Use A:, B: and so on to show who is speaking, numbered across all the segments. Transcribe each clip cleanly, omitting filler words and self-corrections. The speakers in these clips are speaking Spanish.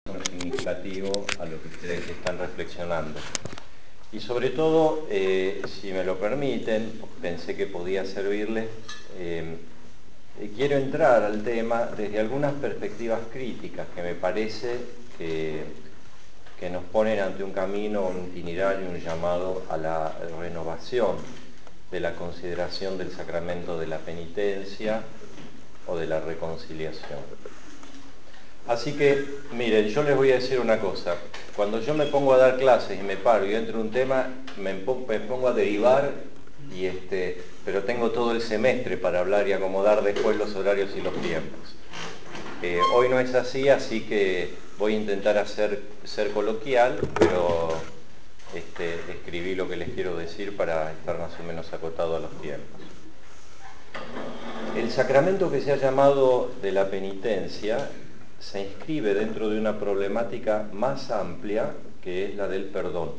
A: significativo a lo que ustedes están reflexionando. Y sobre todo, si me lo permiten, pensé que podía servirles, quiero entrar al tema desde algunas perspectivas críticas que me parece que nos ponen ante un camino, un itinerario, un llamado a la renovación de la consideración del sacramento de la penitencia o de la reconciliación. Así que, miren, yo les voy a decir una cosa. Cuando yo me pongo a dar clases y me paro y entro en un tema, me pongo a derivar, pero tengo todo el semestre para hablar y acomodar después los horarios y los tiempos. Hoy no es así, así que voy a intentar ser coloquial, pero escribí lo que les quiero decir para estar más o menos acotado a los tiempos. El sacramento que se ha llamado de la penitencia se inscribe dentro de una problemática más amplia que es la del perdón.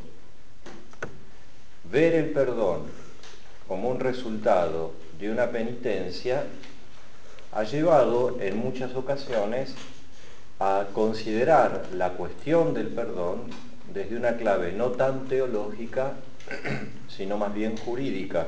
A: Ver el perdón como un resultado de una penitencia ha llevado en muchas ocasiones a considerar la cuestión del perdón desde una clave no tan teológica, sino más bien jurídica,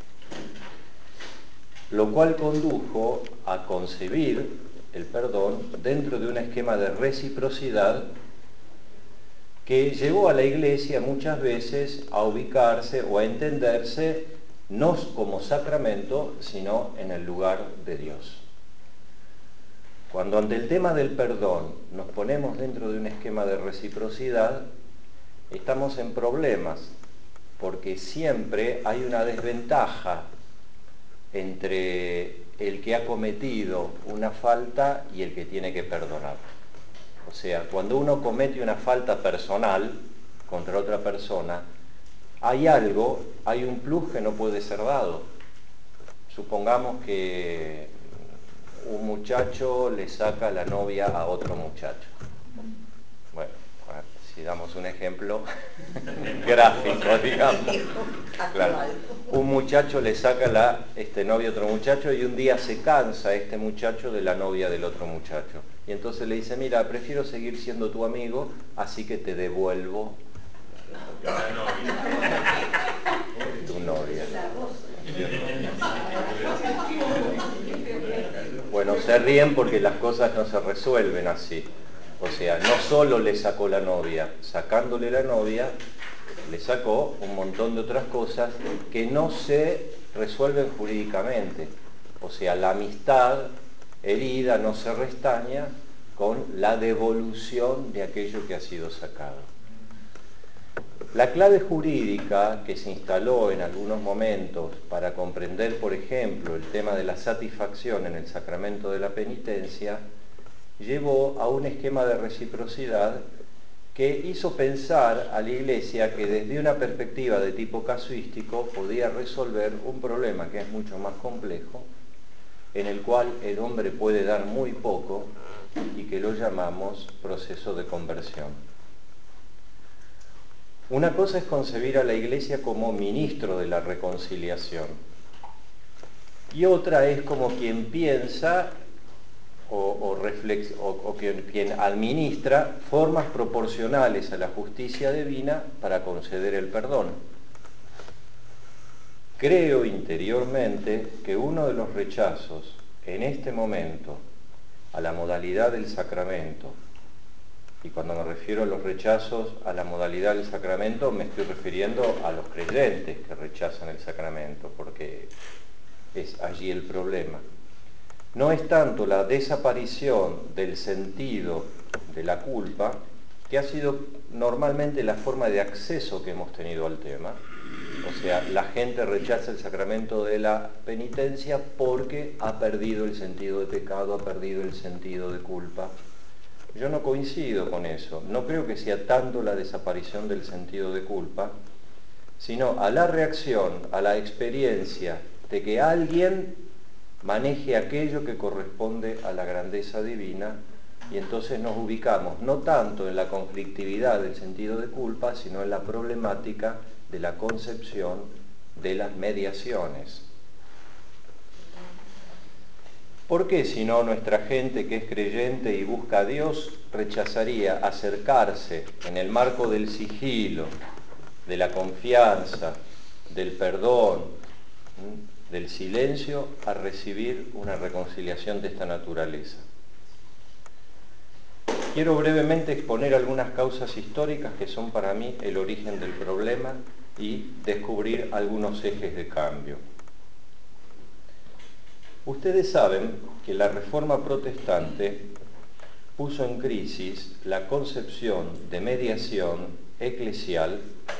A: lo cual condujo a concebir el perdón dentro de un esquema de reciprocidad que llevó a la Iglesia muchas veces a ubicarse o a entenderse no como sacramento, sino en el lugar de Dios. Cuando ante el tema del perdón nos ponemos dentro de un esquema de reciprocidad, estamos en problemas, porque siempre hay una desventaja entre el que ha cometido una falta y el que tiene que perdonar. O sea, cuando uno comete una falta personal contra otra persona, hay un plus que no puede ser dado. Supongamos que un muchacho le saca la novia a otro muchacho. Bueno, si damos un ejemplo gráfico, digamos. Claro. Un muchacho le saca la novia a otro muchacho y un día se cansa este muchacho de la novia del otro muchacho. Y entonces le dice, mira, prefiero seguir siendo tu amigo, así que te devuelvo tu novia. Bueno, se ríen porque las cosas no se resuelven así. O sea, no solo le sacó la novia, sacándole la novia, le sacó un montón de otras cosas que no se resuelven jurídicamente. O sea, la amistad herida no se restaña con la devolución de aquello que ha sido sacado. La clave jurídica que se instaló en algunos momentos para comprender, por ejemplo, el tema de la satisfacción en el sacramento de la penitencia, llevó a un esquema de reciprocidad que hizo pensar a la Iglesia que desde una perspectiva de tipo casuístico podía resolver un problema que es mucho más complejo, en el cual el hombre puede dar muy poco y que lo llamamos proceso de conversión. Una cosa es concebir a la Iglesia como ministro de la reconciliación y otra es como quien piensa o quien administra formas proporcionales a la justicia divina para conceder el perdón. Creo interiormente que uno de los rechazos en este momento a la modalidad del sacramento, y cuando me refiero a los rechazos a la modalidad del sacramento me estoy refiriendo a los creyentes que rechazan el sacramento, porque es allí el problema. No es tanto la desaparición del sentido de la culpa, que ha sido normalmente la forma de acceso que hemos tenido al tema. O sea, la gente rechaza el sacramento de la penitencia porque ha perdido el sentido de pecado, ha perdido el sentido de culpa. Yo no coincido con eso. No creo que sea tanto la desaparición del sentido de culpa, sino a la reacción, a la experiencia de que alguien maneje aquello que corresponde a la grandeza divina, y entonces nos ubicamos no tanto en la conflictividad del sentido de culpa, sino en la problemática de la concepción de las mediaciones. ¿Por qué si no nuestra gente que es creyente y busca a Dios rechazaría acercarse en el marco del sigilo, de la confianza, del perdón, del silencio, a recibir una reconciliación de esta naturaleza? Quiero brevemente exponer algunas causas históricas que son para mí el origen del problema y descubrir algunos ejes de cambio. Ustedes saben que la Reforma Protestante puso en crisis la concepción de mediación eclesial,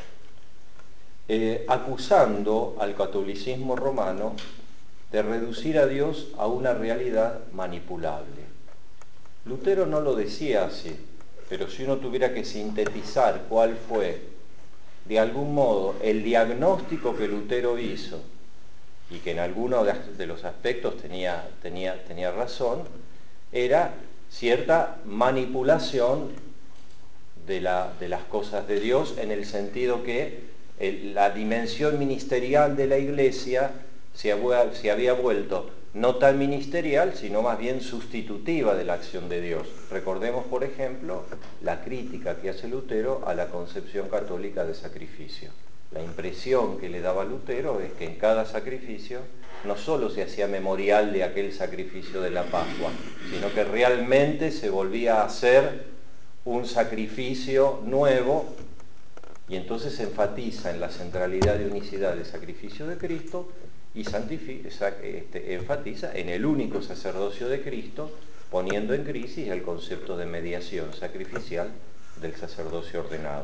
A: acusando al catolicismo romano de reducir a Dios a una realidad manipulable. Lutero no lo decía así, pero si uno tuviera que sintetizar cuál fue, de algún modo, el diagnóstico que Lutero hizo, y que en algunos de los aspectos tenía razón, era cierta manipulación de las cosas de Dios, en el sentido que la dimensión ministerial de la Iglesia se había vuelto no tan ministerial, sino más bien sustitutiva de la acción de Dios. Recordemos, por ejemplo, la crítica que hace Lutero a la concepción católica de sacrificio. La impresión que le daba Lutero es que en cada sacrificio no solo se hacía memorial de aquel sacrificio de la Pascua, sino que realmente se volvía a hacer un sacrificio nuevo, y entonces se enfatiza en la centralidad y unicidad del sacrificio de Cristo y enfatiza en el único sacerdocio de Cristo, poniendo en crisis el concepto de mediación sacrificial del sacerdocio ordenado.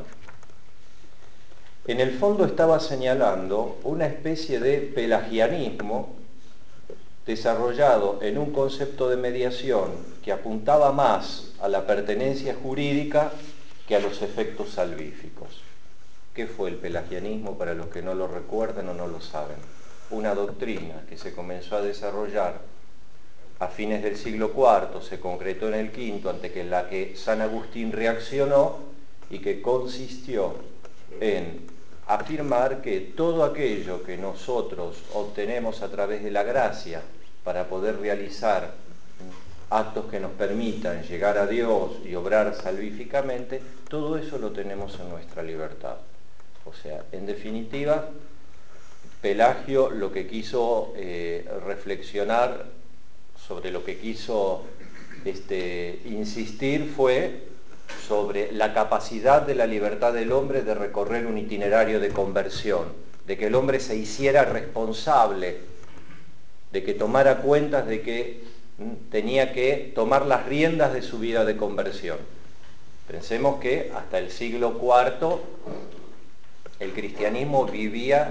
A: En el fondo estaba señalando una especie de pelagianismo desarrollado en un concepto de mediación que apuntaba más a la pertenencia jurídica que a los efectos salvíficos. ¿Qué fue el pelagianismo para los que no lo recuerdan o no lo saben? Una doctrina que se comenzó a desarrollar a fines del siglo IV, se concretó en el V, ante la que San Agustín reaccionó, y que consistió en afirmar que todo aquello que nosotros obtenemos a través de la gracia para poder realizar actos que nos permitan llegar a Dios y obrar salvíficamente, todo eso lo tenemos en nuestra libertad. O sea, en definitiva, Pelagio lo que quiso reflexionar, sobre lo que quiso insistir, fue sobre la capacidad de la libertad del hombre de recorrer un itinerario de conversión, de que el hombre se hiciera responsable, de que tomara cuentas de que tenía que tomar las riendas de su vida de conversión. Pensemos que hasta el siglo IV el cristianismo vivía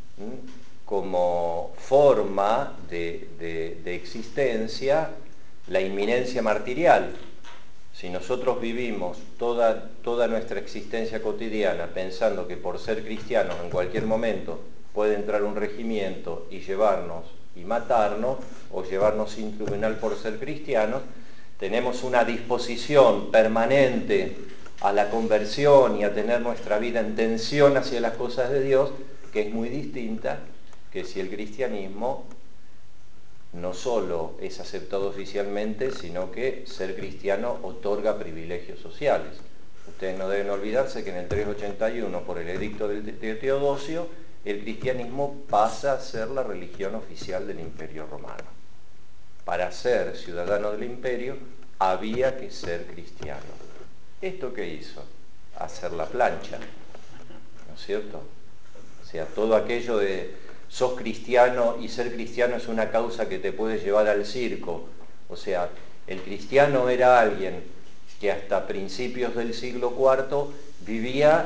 A: como forma de existencia la inminencia martirial. Si nosotros vivimos toda nuestra existencia cotidiana pensando que por ser cristianos en cualquier momento puede entrar un regimiento y llevarnos y matarnos, o llevarnos sin tribunal por ser cristianos, tenemos una disposición permanente a la conversión y a tener nuestra vida en tensión hacia las cosas de Dios, que es muy distinta que si el cristianismo no solo es aceptado oficialmente, sino que ser cristiano otorga privilegios sociales. Ustedes no deben olvidarse que en el 381, por el edicto de Teodosio, el cristianismo pasa a ser la religión oficial del Imperio Romano. Para ser ciudadano del imperio había que ser cristiano. ¿Esto qué hizo? Hacer la plancha, ¿no es cierto? O sea, todo aquello de sos cristiano y ser cristiano es una causa que te puede llevar al circo. O sea, el cristiano era alguien que hasta principios del siglo IV vivía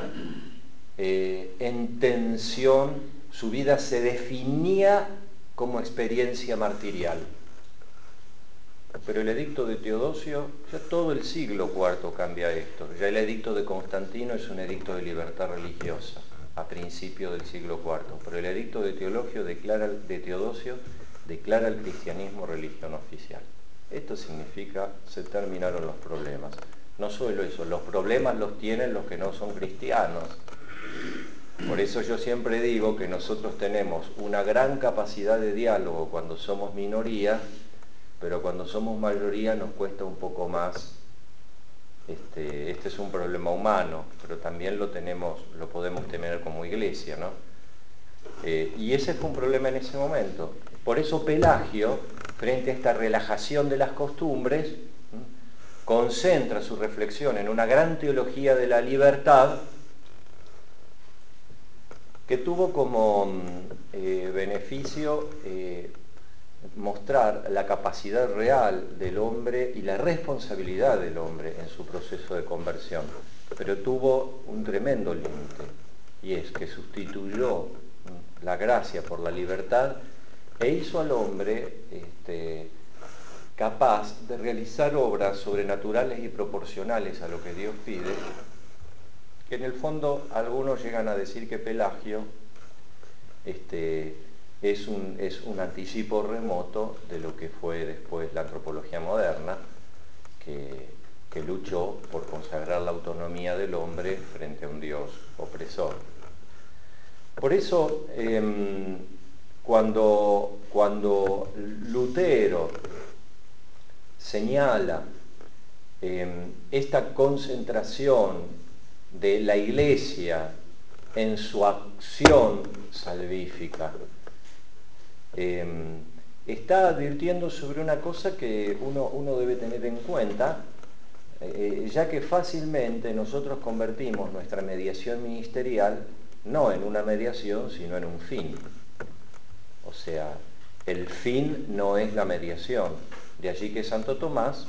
A: en tensión, su vida se definía como experiencia martirial. Pero el edicto de Teodosio, ya todo el siglo IV cambia esto. Ya el edicto de Constantino es un edicto de libertad religiosa, a principios del siglo IV. Pero el edicto de Teodosio declara el cristianismo religión oficial. Esto significa que se terminaron los problemas. No solo eso, los problemas los tienen los que no son cristianos. Por eso yo siempre digo que nosotros tenemos una gran capacidad de diálogo cuando somos minoría, pero cuando somos mayoría nos cuesta un poco más. Este es un problema humano, pero también lo podemos tener como iglesia, ¿no? Y ese fue un problema en ese momento. Por eso Pelagio, frente a esta relajación de las costumbres, concentra su reflexión en una gran teología de la libertad que tuvo como beneficio mostrar la capacidad real del hombre y la responsabilidad del hombre en su proceso de conversión. Pero tuvo un tremendo límite, y es que sustituyó la gracia por la libertad e hizo al hombre capaz de realizar obras sobrenaturales y proporcionales a lo que Dios pide, que en el fondo algunos llegan a decir que Pelagio es un anticipo remoto de lo que fue después la antropología moderna, que luchó por consagrar la autonomía del hombre frente a un Dios opresor. Por eso, cuando Lutero señala esta concentración de la Iglesia en su acción salvífica, está advirtiendo sobre una cosa que uno debe tener en cuenta, ya que fácilmente nosotros convertimos nuestra mediación ministerial no en una mediación, sino en un fin. O sea, el fin no es la mediación. De allí que Santo Tomás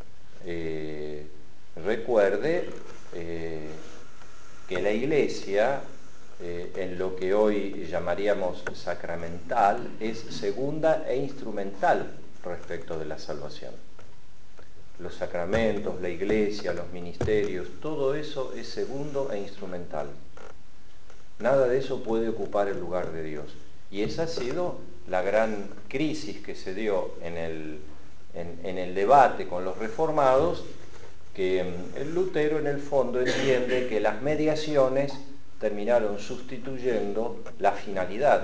A: recuerde que la Iglesia, en lo que hoy llamaríamos sacramental, es segunda e instrumental respecto de la salvación. Los sacramentos, la Iglesia, los ministerios, todo eso es segundo e instrumental. Nada de eso puede ocupar el lugar de Dios. Y esa ha sido la gran crisis que se dio en el debate con los reformados, que el Lutero en el fondo entiende que las mediaciones terminaron sustituyendo la finalidad.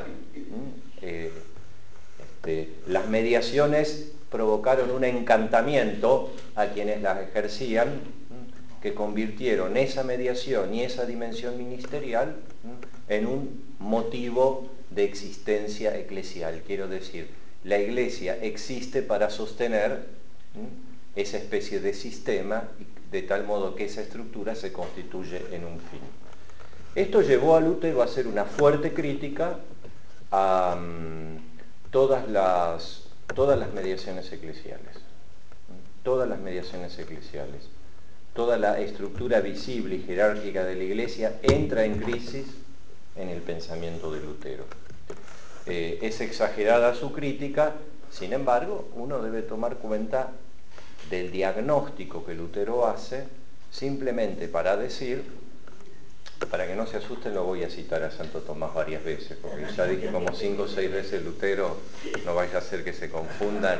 A: Las mediaciones provocaron un encantamiento a quienes las ejercían, que convirtieron esa mediación y esa dimensión ministerial en un motivo de existencia eclesial. Quiero decir, la Iglesia existe para sostener esa especie de sistema, de tal modo que esa estructura se constituye en un fin. Esto llevó a Lutero a hacer una fuerte crítica a todas las mediaciones eclesiales. Todas las mediaciones eclesiales. Toda la estructura visible y jerárquica de la Iglesia entra en crisis en el pensamiento de Lutero. Es exagerada su crítica, sin embargo, uno debe tomar cuenta del diagnóstico que Lutero hace, simplemente para decir, para que no se asusten, lo voy a citar a Santo Tomás varias veces, porque ya dije como 5 o 6 veces Lutero, no vaya a ser que se confundan.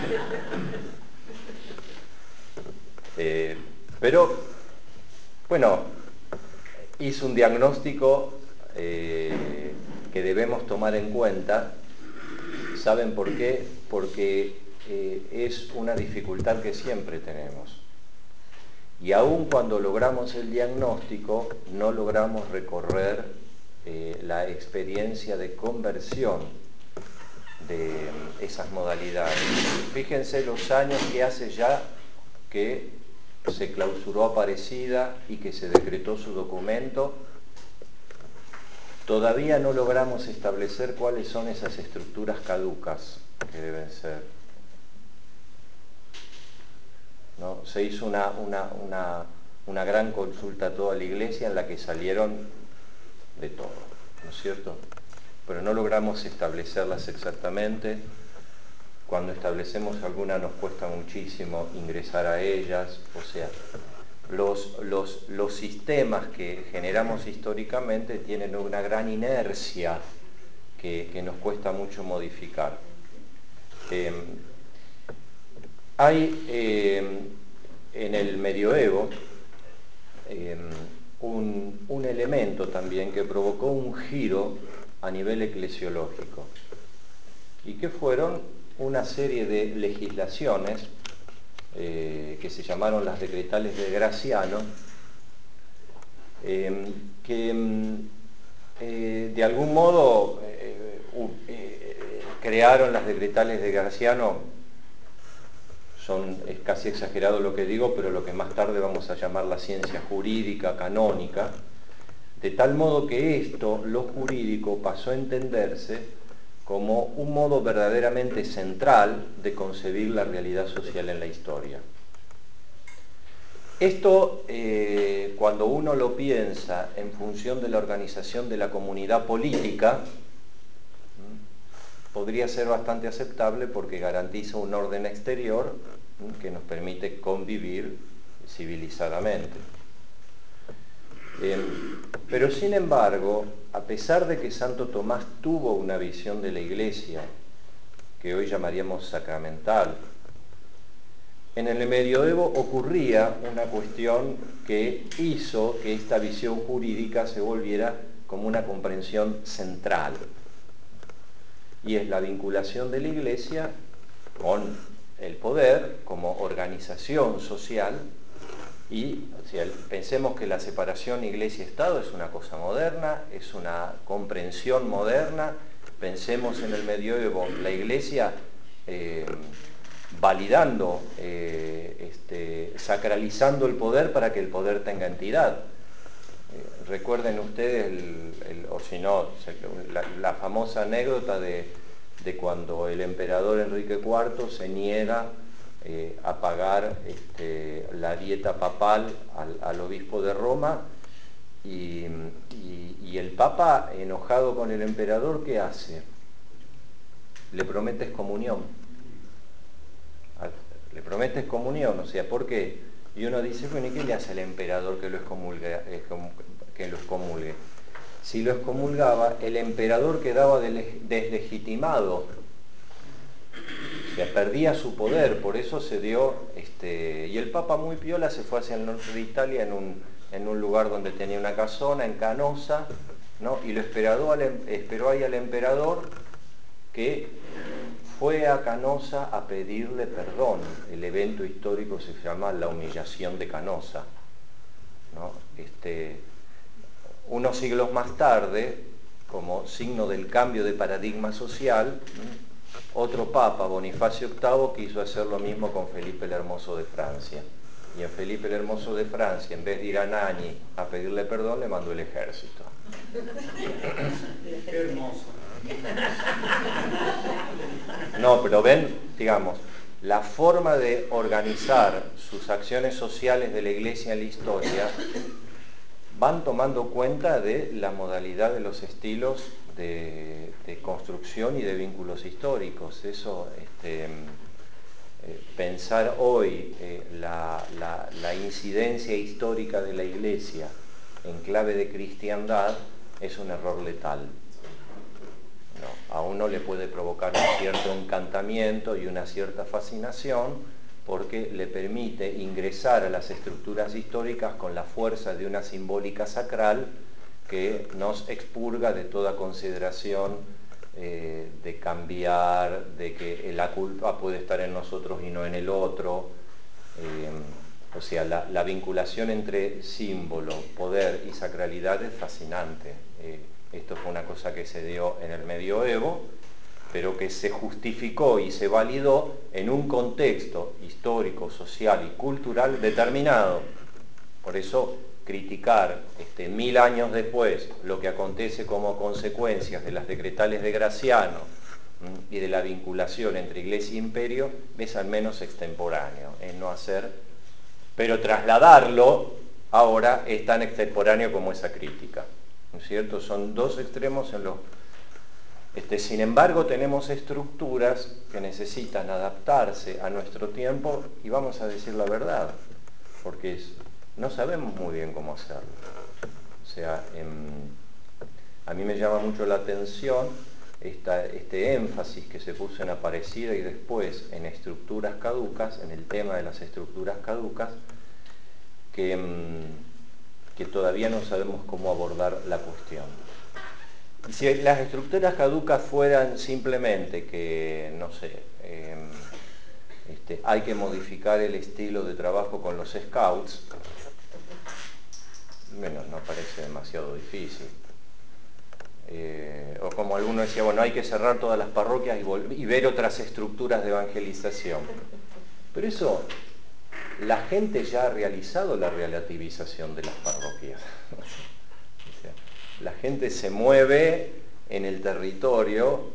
A: Pero, bueno, hizo un diagnóstico que debemos tomar en cuenta. ¿Saben por qué? Porque es una dificultad que siempre tenemos. Y aun cuando logramos el diagnóstico, no logramos recorrer la experiencia de conversión de esas modalidades. Fíjense los años que hace ya que se clausuró Aparecida y que se decretó su documento. Todavía no logramos establecer cuáles son esas estructuras caducas que deben ser, ¿no? Se hizo una gran consulta a toda la Iglesia en la que salieron de todo, ¿no es cierto? Pero no logramos establecerlas exactamente. Cuando establecemos alguna nos cuesta muchísimo ingresar a ellas. O sea, los sistemas que generamos históricamente tienen una gran inercia que nos cuesta mucho modificar. Hay en el medioevo un elemento también que provocó un giro a nivel eclesiológico, y que fueron una serie de legislaciones que se llamaron las decretales de Graciano, que de algún modo crearon las decretales de Graciano. Es casi exagerado lo que digo, pero lo que más tarde vamos a llamar la ciencia jurídica canónica, de tal modo que esto, lo jurídico, pasó a entenderse como un modo verdaderamente central de concebir la realidad social en la historia. Esto, cuando uno lo piensa en función de la organización de la comunidad política, podría ser bastante aceptable porque garantiza un orden exterior que nos permite convivir civilizadamente. Pero sin embargo, a pesar de que Santo Tomás tuvo una visión de la Iglesia que hoy llamaríamos sacramental, en el medioevo ocurría una cuestión que hizo que esta visión jurídica se volviera como una comprensión central, y es la vinculación de la Iglesia con el poder como organización social. Y pensemos que la separación Iglesia-Estado es una cosa moderna, es una comprensión moderna. Pensemos en el medioevo, la Iglesia validando, sacralizando el poder para que el poder tenga entidad. Recuerden ustedes, o si no, la famosa anécdota de cuando el emperador Enrique IV se niega a pagar la dieta papal al obispo de Roma, y el Papa, enojado con el emperador, ¿qué hace? Le promete excomunión. Le promete excomunión, o sea, ¿por qué? Y uno dice, bueno, ¿y qué le hace al emperador que lo excomulgue? Si lo excomulgaba, el emperador quedaba deslegitimado, o sea, perdía su poder. Por eso se dio, y el Papa muy piola se fue hacia el norte de Italia en un lugar donde tenía una casona, en Canosa, ¿no? Y lo esperó ahí al emperador, que fue a Canosa a pedirle perdón. El evento histórico se llama la humillación de Canosa, ¿no? Unos siglos más tarde, como signo del cambio de paradigma social, otro papa, Bonifacio VIII, quiso hacer lo mismo con Felipe el Hermoso de Francia. Y a Felipe el Hermoso de Francia, en vez de ir a Nani a pedirle perdón, le mandó el ejército.
B: Qué hermoso.
A: No, pero ven, digamos, la forma de organizar sus acciones sociales de la Iglesia en la historia van tomando cuenta de la modalidad de los estilos de construcción y de vínculos históricos. Eso, pensar hoy la incidencia histórica de la Iglesia en clave de cristiandad es un error letal. No, a uno le puede provocar un cierto encantamiento y una cierta fascinación, porque le permite ingresar a las estructuras históricas con la fuerza de una simbólica sacral que nos expurga de toda consideración de cambiar, de que la culpa puede estar en nosotros y no en el otro. O sea, la vinculación entre símbolo, poder y sacralidad es fascinante. Esto fue una cosa que se dio en el medioevo, pero que se justificó y se validó en un contexto histórico, social y cultural determinado. Por eso, criticar 1000 años después lo que acontece como consecuencias de las decretales de Graciano y de la vinculación entre Iglesia e Imperio es al menos extemporáneo, es no hacer, pero trasladarlo ahora es tan extemporáneo como esa crítica, ¿no es cierto? Son dos extremos en los... sin embargo, tenemos estructuras que necesitan adaptarse a nuestro tiempo, y vamos a decir la verdad, porque no sabemos muy bien cómo hacerlo. O sea, a mí me llama mucho la atención este énfasis que se puso en Aparecida y después en estructuras caducas, en el tema de las estructuras caducas, que todavía no sabemos cómo abordar la cuestión. Si las estructuras caducas fueran simplemente que, no sé, hay que modificar el estilo de trabajo con los scouts, bueno, no parece demasiado difícil. O como alguno decía, bueno, hay que cerrar todas las parroquias y ver otras estructuras de evangelización. Pero eso, la gente ya ha realizado la relativización de las parroquias. O sea, la gente se mueve en el territorio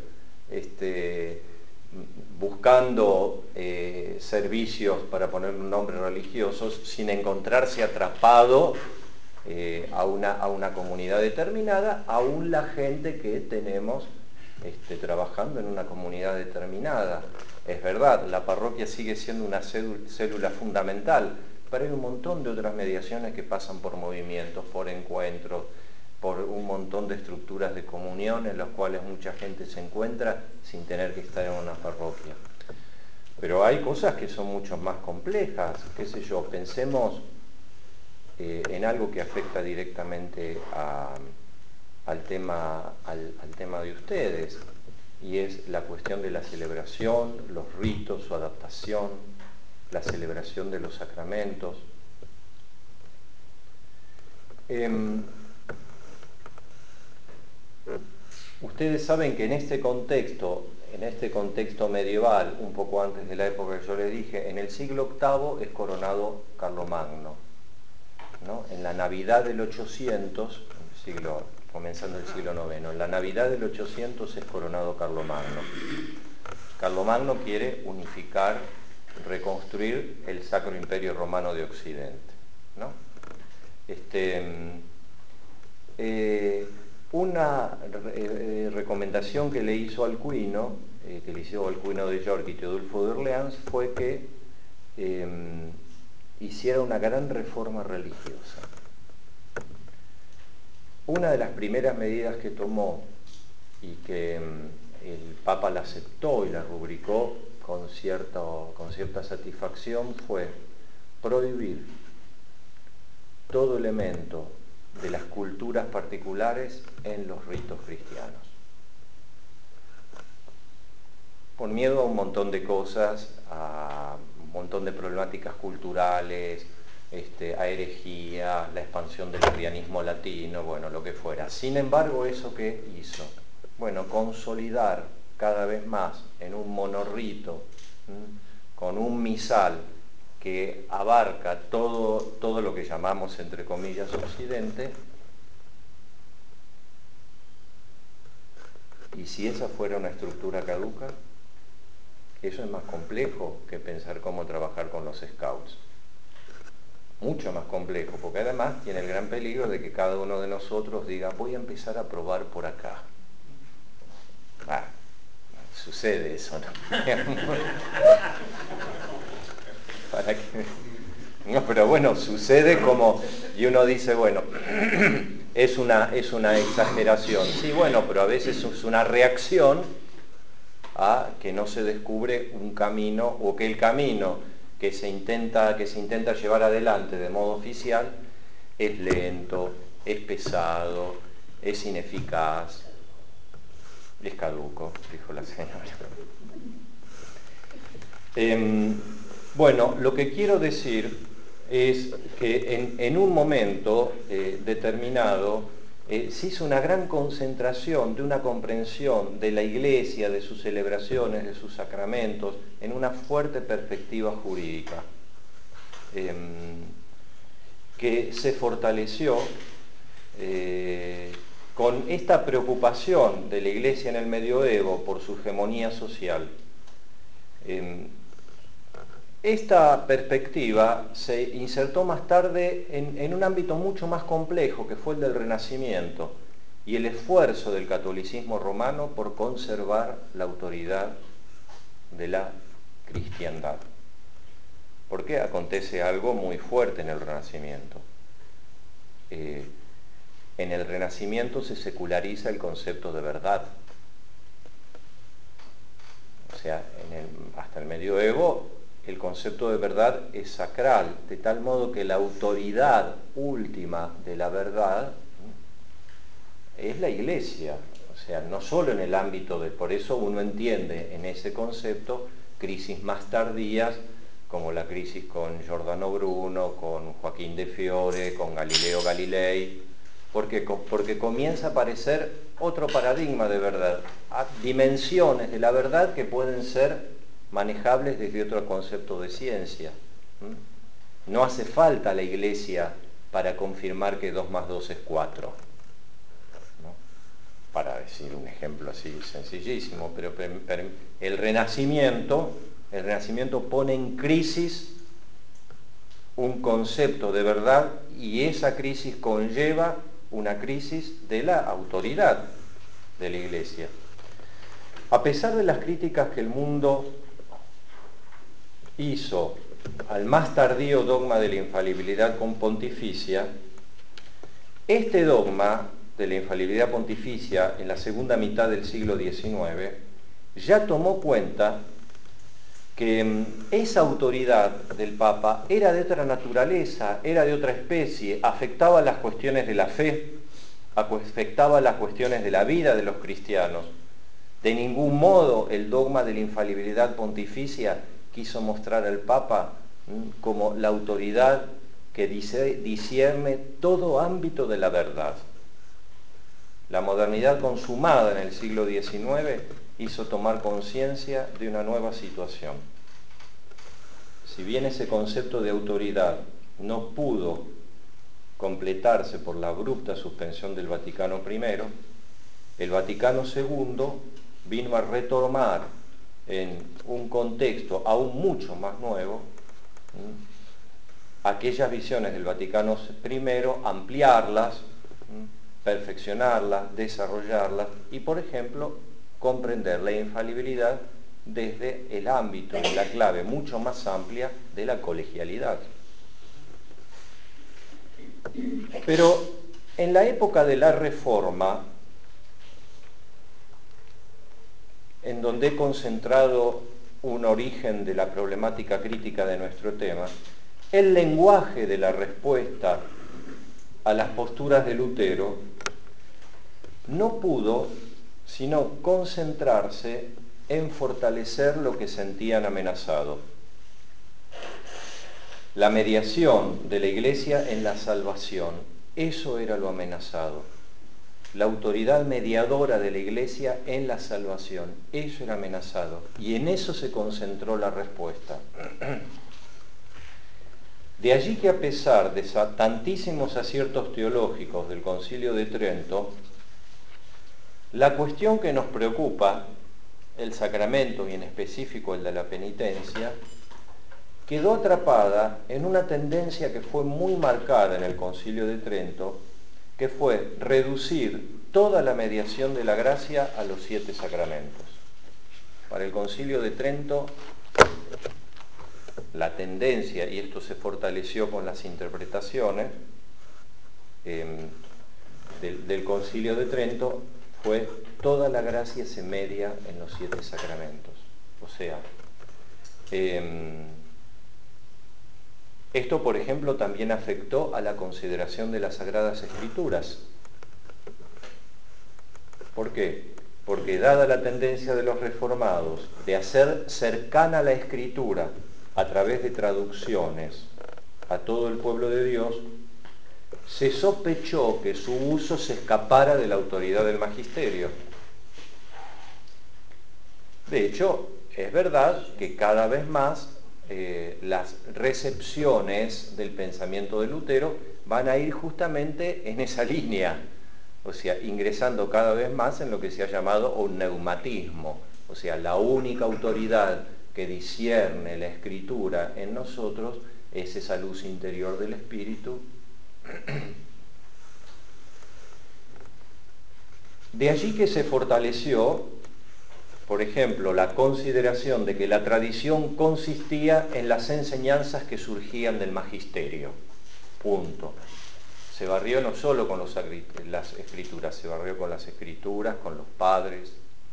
A: buscando servicios, para poner un nombre, religiosos, sin encontrarse atrapado a una comunidad determinada, aún la gente que tenemos trabajando en una comunidad determinada. Es verdad, la parroquia sigue siendo una célula fundamental, pero hay un montón de otras mediaciones que pasan por movimientos, por encuentros, por un montón de estructuras de comunión en las cuales mucha gente se encuentra sin tener que estar en una parroquia. Pero hay cosas que son mucho más complejas, qué sé yo, pensemos en algo que afecta directamente al tema de ustedes, y es la cuestión de la celebración, los ritos, su adaptación, la celebración de los sacramentos. Ustedes saben que en este contexto medieval, un poco antes de la época que yo les dije, en el siglo VIII es coronado Carlomagno, ¿no? En la Navidad del 800, comenzando el siglo IX, en la Navidad del 800 es coronado Carlomagno. Carlomagno quiere unificar, reconstruir el Sacro Imperio Romano de Occidente, ¿no? Una recomendación que le hizo Alcuino, que le hizo Alcuino de York y Teodulfo de Orleans, fue que hiciera una gran reforma religiosa. Una de las primeras medidas que tomó y que el Papa la aceptó y la rubricó con cierta satisfacción fue prohibir todo elemento de las culturas particulares en los ritos cristianos. Por miedo a un montón de cosas, a un montón de problemáticas culturales, a herejía, la expansión del arrianismo latino, bueno, lo que fuera. Sin embargo, ¿eso qué hizo? Bueno, consolidar cada vez más en un monorrito, con un misal que abarca todo lo que llamamos, entre comillas, Occidente. Y si esa fuera una estructura caduca, eso es más complejo que pensar cómo trabajar con los scouts. Mucho más complejo, porque además tiene el gran peligro de que cada uno de nosotros diga, voy a empezar a probar por acá. Sucede eso, ¿no? ¿Para qué? No, pero bueno, sucede como, y uno dice, bueno, es una exageración. Sí, bueno, pero a veces es una reacción a que no se descubre un camino, o que el camino que se intenta llevar adelante de modo oficial es lento, es pesado, es ineficaz, es caduco, dijo la señora. Bueno, lo que quiero decir es que en un momento determinado se hizo una gran concentración de una comprensión de la Iglesia, de sus celebraciones, de sus sacramentos, en una fuerte perspectiva jurídica, que se fortaleció con esta preocupación de la Iglesia en el medioevo por su hegemonía social. Esta perspectiva se insertó más tarde en un ámbito mucho más complejo, que fue el del Renacimiento, y el esfuerzo del catolicismo romano por conservar la autoridad de la cristiandad. Porque acontece algo muy fuerte en el Renacimiento. En el Renacimiento se seculariza el concepto de verdad. O sea, hasta el medioevo el concepto de verdad es sacral, de tal modo que la autoridad última de la verdad es la Iglesia. O sea, no solo en el ámbito de... Por eso uno entiende en ese concepto crisis más tardías, como la crisis con Giordano Bruno, con Joaquín de Fiore, con Galileo Galilei, porque comienza a aparecer otro paradigma de verdad, dimensiones de la verdad que pueden ser manejables desde otro concepto de ciencia. No hace falta la Iglesia para confirmar que 2 más 2 es 4, ¿no? Para decir un ejemplo así sencillísimo, pero el Renacimiento pone en crisis un concepto de verdad y esa crisis conlleva una crisis de la autoridad de la Iglesia. A pesar de las críticas que el mundo hizo al más tardío dogma de la infalibilidad pontificia, este dogma de la infalibilidad pontificia en la segunda mitad del siglo XIX ya tomó cuenta que esa autoridad del Papa era de otra naturaleza, era de otra especie, afectaba las cuestiones de la fe, afectaba las cuestiones de la vida de los cristianos. De ningún modo el dogma de la infalibilidad pontificia quiso mostrar al Papa como la autoridad que discierne todo ámbito de la verdad. La modernidad consumada en el siglo XIX hizo tomar conciencia de una nueva situación. Si bien ese concepto de autoridad no pudo completarse por la abrupta suspensión del Vaticano I, el Vaticano II vino a retomar en un contexto aún mucho más nuevo aquellas visiones del Vaticano I, ampliarlas, perfeccionarlas, desarrollarlas y, por ejemplo, comprender la infalibilidad desde el ámbito y la clave mucho más amplia de la colegialidad. Pero en la época de la Reforma, en donde he concentrado un origen de la problemática crítica de nuestro tema, el lenguaje de la respuesta a las posturas de Lutero no pudo sino concentrarse en fortalecer lo que sentían amenazado. La mediación de la Iglesia en la salvación, eso era lo amenazado. La autoridad mediadora de la Iglesia en la salvación, eso era amenazado. Y en eso se concentró la respuesta. De allí que a pesar de tantísimos aciertos teológicos del Concilio de Trento, la cuestión que nos preocupa, el sacramento y en específico el de la penitencia, quedó atrapada en una tendencia que fue muy marcada en el Concilio de Trento, que fue reducir toda la mediación de la gracia a los 7 sacramentos. Para el Concilio de Trento, la tendencia, y esto se fortaleció con las interpretaciones del Concilio de Trento, fue toda la gracia se media en los 7 sacramentos. O sea, esto, por ejemplo, también afectó a la consideración de las Sagradas Escrituras. ¿Por qué? Porque dada la tendencia de los reformados de hacer cercana la Escritura a través de traducciones a todo el pueblo de Dios, se sospechó que su uso se escapara de la autoridad del magisterio. De hecho, es verdad que cada vez más las recepciones del pensamiento de Lutero van a ir justamente en esa línea, o sea, ingresando cada vez más en lo que se ha llamado un neumatismo, o sea, la única autoridad que discierne la Escritura en nosotros es esa luz interior del Espíritu. De allí que se fortaleció, por ejemplo, la consideración de que la tradición consistía en las enseñanzas que surgían del magisterio. Punto. Se barrió no solo con las escrituras, se barrió con las escrituras, con los padres.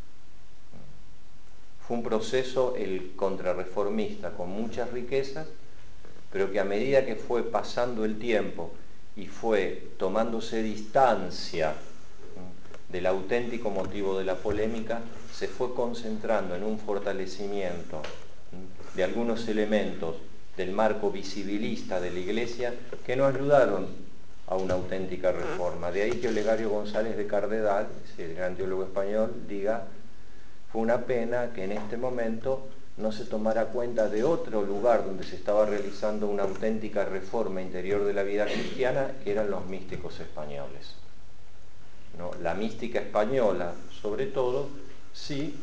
A: Fue un proceso, el contrarreformista, con muchas riquezas, pero que a medida que fue pasando el tiempo y fue tomándose distancia del auténtico motivo de la polémica se fue concentrando en un fortalecimiento de algunos elementos del marco visibilista de la Iglesia que no ayudaron a una auténtica reforma. De ahí que Olegario González de Cardedal, ese gran teólogo español, diga: fue una pena que en este momento no se tomara cuenta de otro lugar donde se estaba realizando una auténtica reforma interior de la vida cristiana, que eran los místicos españoles. ¿No? La mística española, sobre todo, sí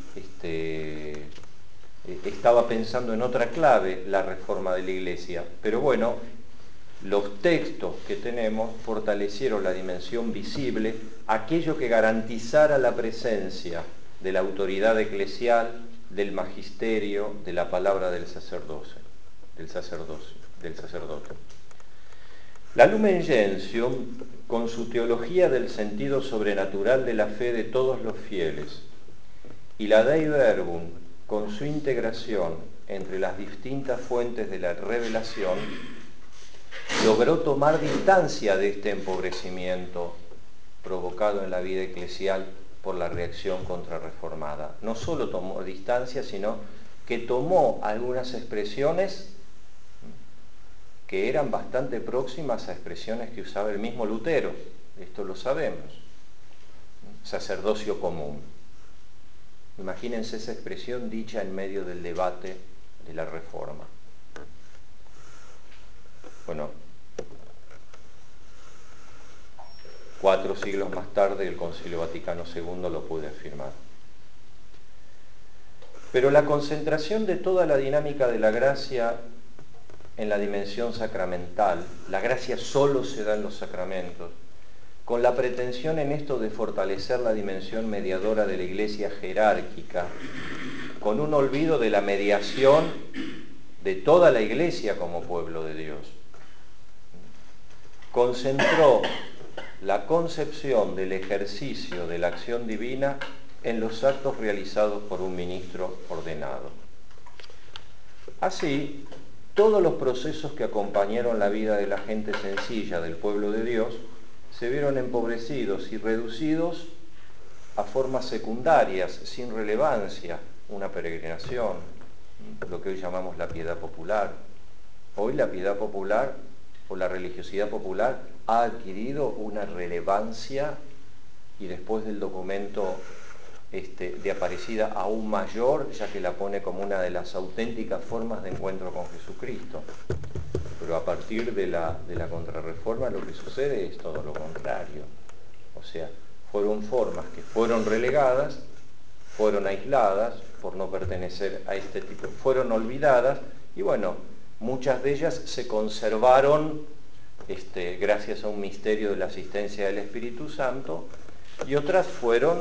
A: estaba pensando en otra clave la reforma de la Iglesia, pero bueno, los textos que tenemos fortalecieron la dimensión visible, aquello que garantizara la presencia de la autoridad eclesial, del magisterio, de la palabra del sacerdote. La Lumen Gentium, con su teología del sentido sobrenatural de la fe de todos los fieles, y la Dei Verbum, con su integración entre las distintas fuentes de la revelación, logró tomar distancia de este empobrecimiento provocado en la vida eclesial por la reacción contrarreformada. No solo tomó distancia, sino que tomó algunas expresiones que eran bastante próximas a expresiones que usaba el mismo Lutero. Esto lo sabemos. Sacerdocio común. Imagínense esa expresión dicha en medio del debate de la Reforma. Bueno, 4 siglos más tarde el Concilio Vaticano II lo puede afirmar. Pero la concentración de toda la dinámica de la gracia en la dimensión sacramental, la gracia solo se da en los sacramentos, con la pretensión en esto de fortalecer la dimensión mediadora de la Iglesia jerárquica, con un olvido de la mediación de toda la Iglesia como pueblo de Dios. Concentró la concepción del ejercicio de la acción divina en los actos realizados por un ministro ordenado. Así, todos los procesos que acompañaron la vida de la gente sencilla del pueblo de Dios se vieron empobrecidos y reducidos a formas secundarias, sin relevancia, una peregrinación, lo que hoy llamamos la piedad popular. Hoy la piedad popular o la religiosidad popular ha adquirido una relevancia, y después del documento de Aparecida aún mayor, ya que la pone como una de las auténticas formas de encuentro con Jesucristo. Pero a partir de la Contrarreforma lo que sucede es todo lo contrario. O sea, fueron formas que fueron relegadas, fueron aisladas por no pertenecer a este tipo, fueron olvidadas, y bueno, muchas de ellas se conservaron gracias a un misterio de la asistencia del Espíritu Santo, y otras fueron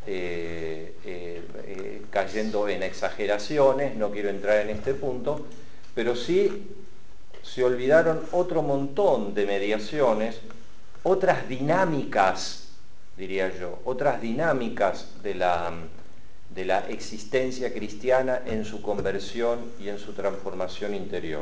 A: cayendo en exageraciones. No quiero entrar en este punto, pero sí se olvidaron otro montón de mediaciones, otras dinámicas, diría yo, otras dinámicas de la existencia cristiana en su conversión y en su transformación interior.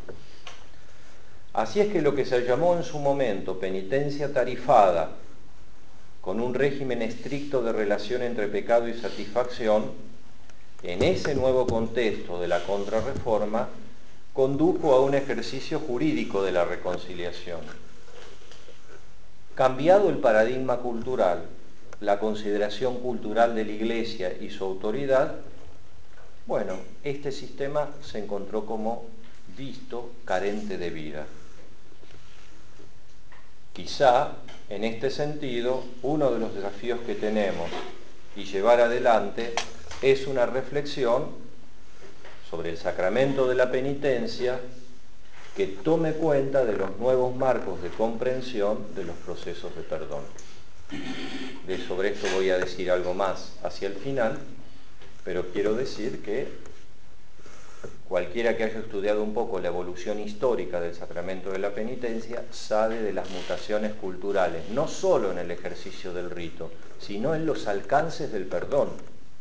A: Así es que lo que se llamó en su momento penitencia tarifada, con un régimen estricto de relación entre pecado y satisfacción, en ese nuevo contexto de la Contrarreforma, condujo a un ejercicio jurídico de la reconciliación. Cambiado el paradigma cultural, la consideración cultural de la Iglesia y su autoridad, bueno, este sistema se encontró como visto carente de vida. Quizá, en este sentido, uno de los desafíos que tenemos y llevar adelante es una reflexión sobre el sacramento de la penitencia que tome cuenta de los nuevos marcos de comprensión de los procesos de perdón. Sobre esto voy a decir algo más hacia el final, pero quiero decir que cualquiera que haya estudiado un poco la evolución histórica del sacramento de la penitencia sabe de las mutaciones culturales, no solo en el ejercicio del rito, sino en los alcances del perdón.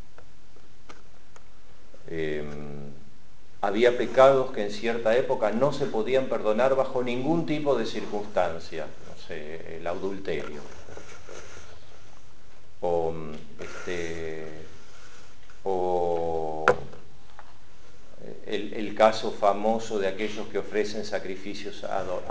A: Había pecados que en cierta época no se podían perdonar bajo ningún tipo de circunstancia, no sé, el adulterio. o, o el caso famoso de aquellos que ofrecen sacrificios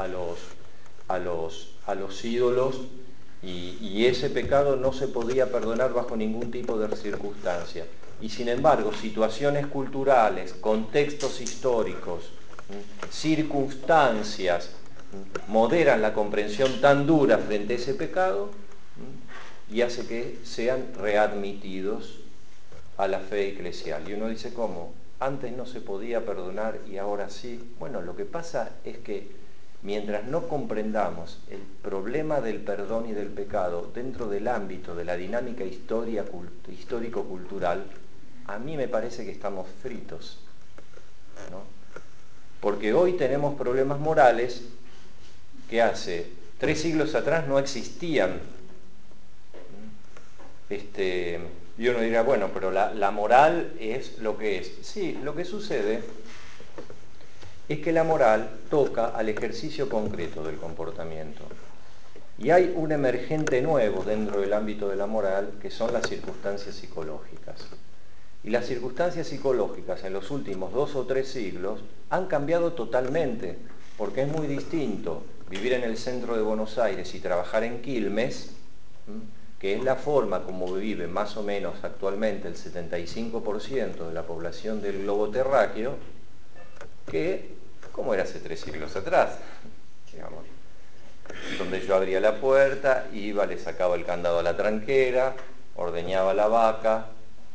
A: a los ídolos, y ese pecado no se podía perdonar bajo ningún tipo de circunstancia. Y sin embargo, situaciones culturales, contextos históricos, circunstancias, moderan la comprensión tan dura frente a ese pecado y hace que sean readmitidos a la fe eclesial. Y uno dice, ¿cómo? Antes no se podía perdonar y ahora sí. Bueno, lo que pasa es que mientras no comprendamos el problema del perdón y del pecado dentro del ámbito de la dinámica histórico-cultural, a mí me parece que estamos fritos, ¿no? Porque hoy tenemos problemas morales que hace 3 siglos atrás no existían. Y uno dirá, bueno, pero la moral es lo que es. Sí, lo que sucede es que la moral toca al ejercicio concreto del comportamiento. Y hay un emergente nuevo dentro del ámbito de la moral, que son las circunstancias psicológicas. Y las circunstancias psicológicas en los últimos 2 o 3 siglos han cambiado totalmente, porque es muy distinto vivir en el centro de Buenos Aires y trabajar en Quilmes, que es la forma como vive más o menos actualmente el 75% de la población del globo terráqueo, que como era hace 3 siglos atrás, digamos, donde yo abría la puerta, iba, le sacaba el candado a la tranquera, ordeñaba la vaca,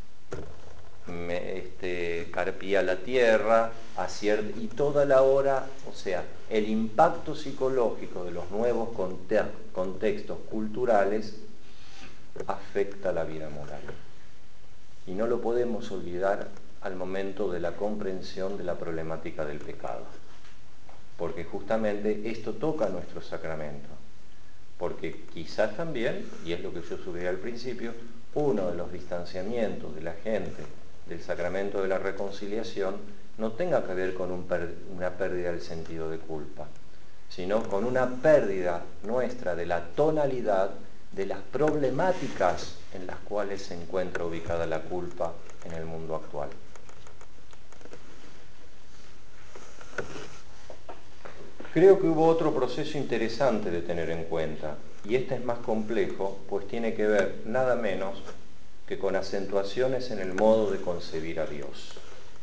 A: carpía la tierra, y toda la hora, o sea, el impacto psicológico de los nuevos contextos culturales afecta la vida moral. Y no lo podemos olvidar al momento de la comprensión de la problemática del pecado. Porque justamente esto toca nuestro sacramento. Porque quizás también, y es lo que yo sugerí al principio, uno de los distanciamientos de la gente del sacramento de la reconciliación no tenga que ver con una pérdida del sentido de culpa, sino con una pérdida nuestra de la tonalidad de las problemáticas en las cuales se encuentra ubicada la culpa en el mundo actual. Creo que hubo otro proceso interesante de tener en cuenta, y este es más complejo, pues tiene que ver nada menos que con acentuaciones en el modo de concebir a Dios.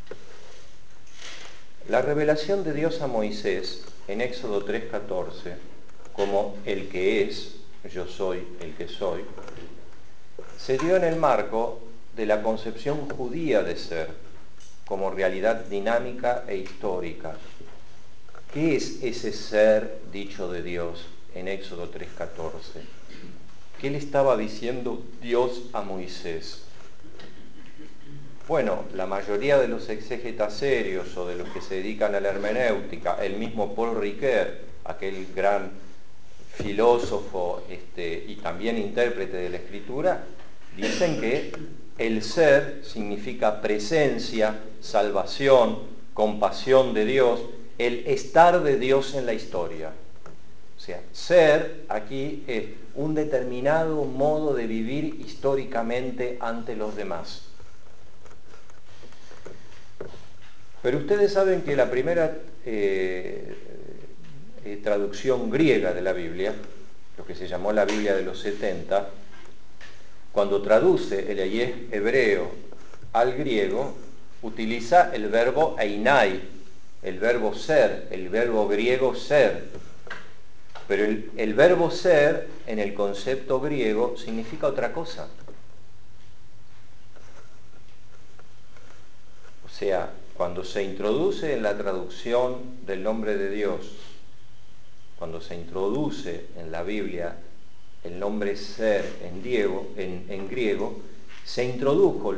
A: La revelación de Dios a Moisés en Éxodo 3:14, como el que es, yo soy el que soy, se dio en el marco de la concepción judía de ser, como realidad dinámica e histórica. ¿Qué es ese ser dicho de Dios en Éxodo 3:14? ¿Qué le estaba diciendo Dios a Moisés? Bueno, la mayoría de los exégetas serios o de los que se dedican a la hermenéutica, el mismo Paul Ricoeur, aquel gran filósofo y también intérprete de la Escritura, dicen que el ser significa presencia, salvación, compasión de Dios, el estar de Dios en la historia. O sea, ser aquí es un determinado modo de vivir históricamente ante los demás. Pero ustedes saben que la primera traducción griega de la Biblia, lo que se llamó la Biblia de los 70, cuando traduce el ayes hebreo al griego, utiliza el verbo einai, el verbo ser, el verbo griego ser. Pero el verbo ser, en el concepto griego, significa otra cosa. O sea, cuando se introduce en la traducción del nombre de Dios, cuando se introduce en la Biblia el nombre ser en griego, se introdujo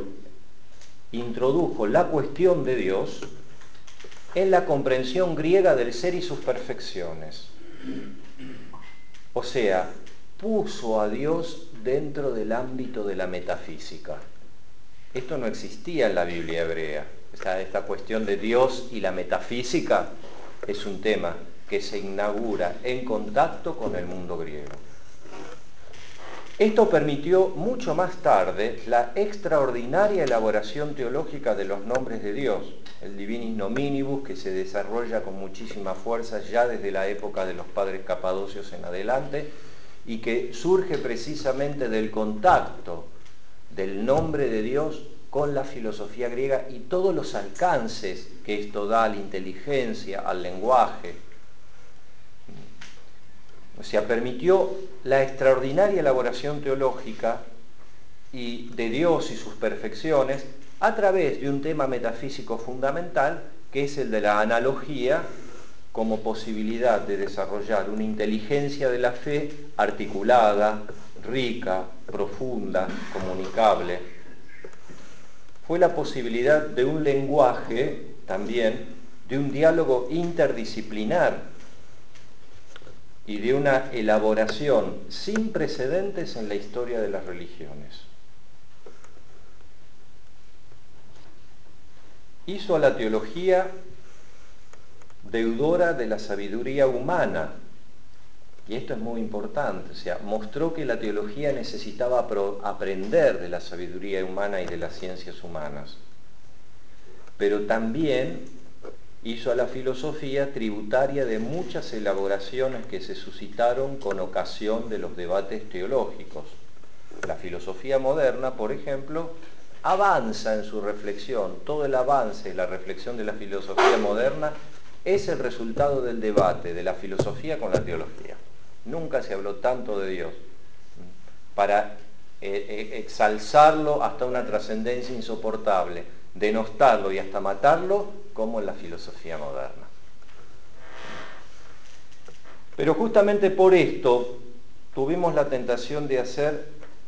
A: la cuestión de Dios en la comprensión griega del ser y sus perfecciones. O sea, puso a Dios dentro del ámbito de la metafísica. Esto no existía en la Biblia hebrea. Esta cuestión de Dios y la metafísica es un tema que se inaugura en contacto con el mundo griego. Esto permitió mucho más tarde la extraordinaria elaboración teológica de los nombres de Dios, el Divinis Nominibus, que se desarrolla con muchísima fuerza ya desde la época de los padres capadocios en adelante, y que surge precisamente del contacto del nombre de Dios con la filosofía griega y todos los alcances que esto da a la inteligencia, al lenguaje. O sea, permitió la extraordinaria elaboración teológica y de Dios y sus perfecciones a través de un tema metafísico fundamental, que es el de la analogía como posibilidad de desarrollar una inteligencia de la fe articulada, rica, profunda, comunicable. Fue la posibilidad de un lenguaje también, de un diálogo interdisciplinar y de una elaboración sin precedentes en la historia de las religiones. Hizo a la teología deudora de la sabiduría humana, y esto es muy importante, o sea, mostró que la teología necesitaba aprender de la sabiduría humana y de las ciencias humanas, pero también hizo a la filosofía tributaria de muchas elaboraciones que se suscitaron con ocasión de los debates teológicos. La filosofía moderna, por ejemplo, avanza en su reflexión. Todo el avance y la reflexión de la filosofía moderna es el resultado del debate de la filosofía con la teología. Nunca se habló tanto de Dios para exalzarlo hasta una trascendencia insoportable, denostarlo y hasta matarlo, como en la filosofía moderna. Pero justamente por esto tuvimos la tentación de hacer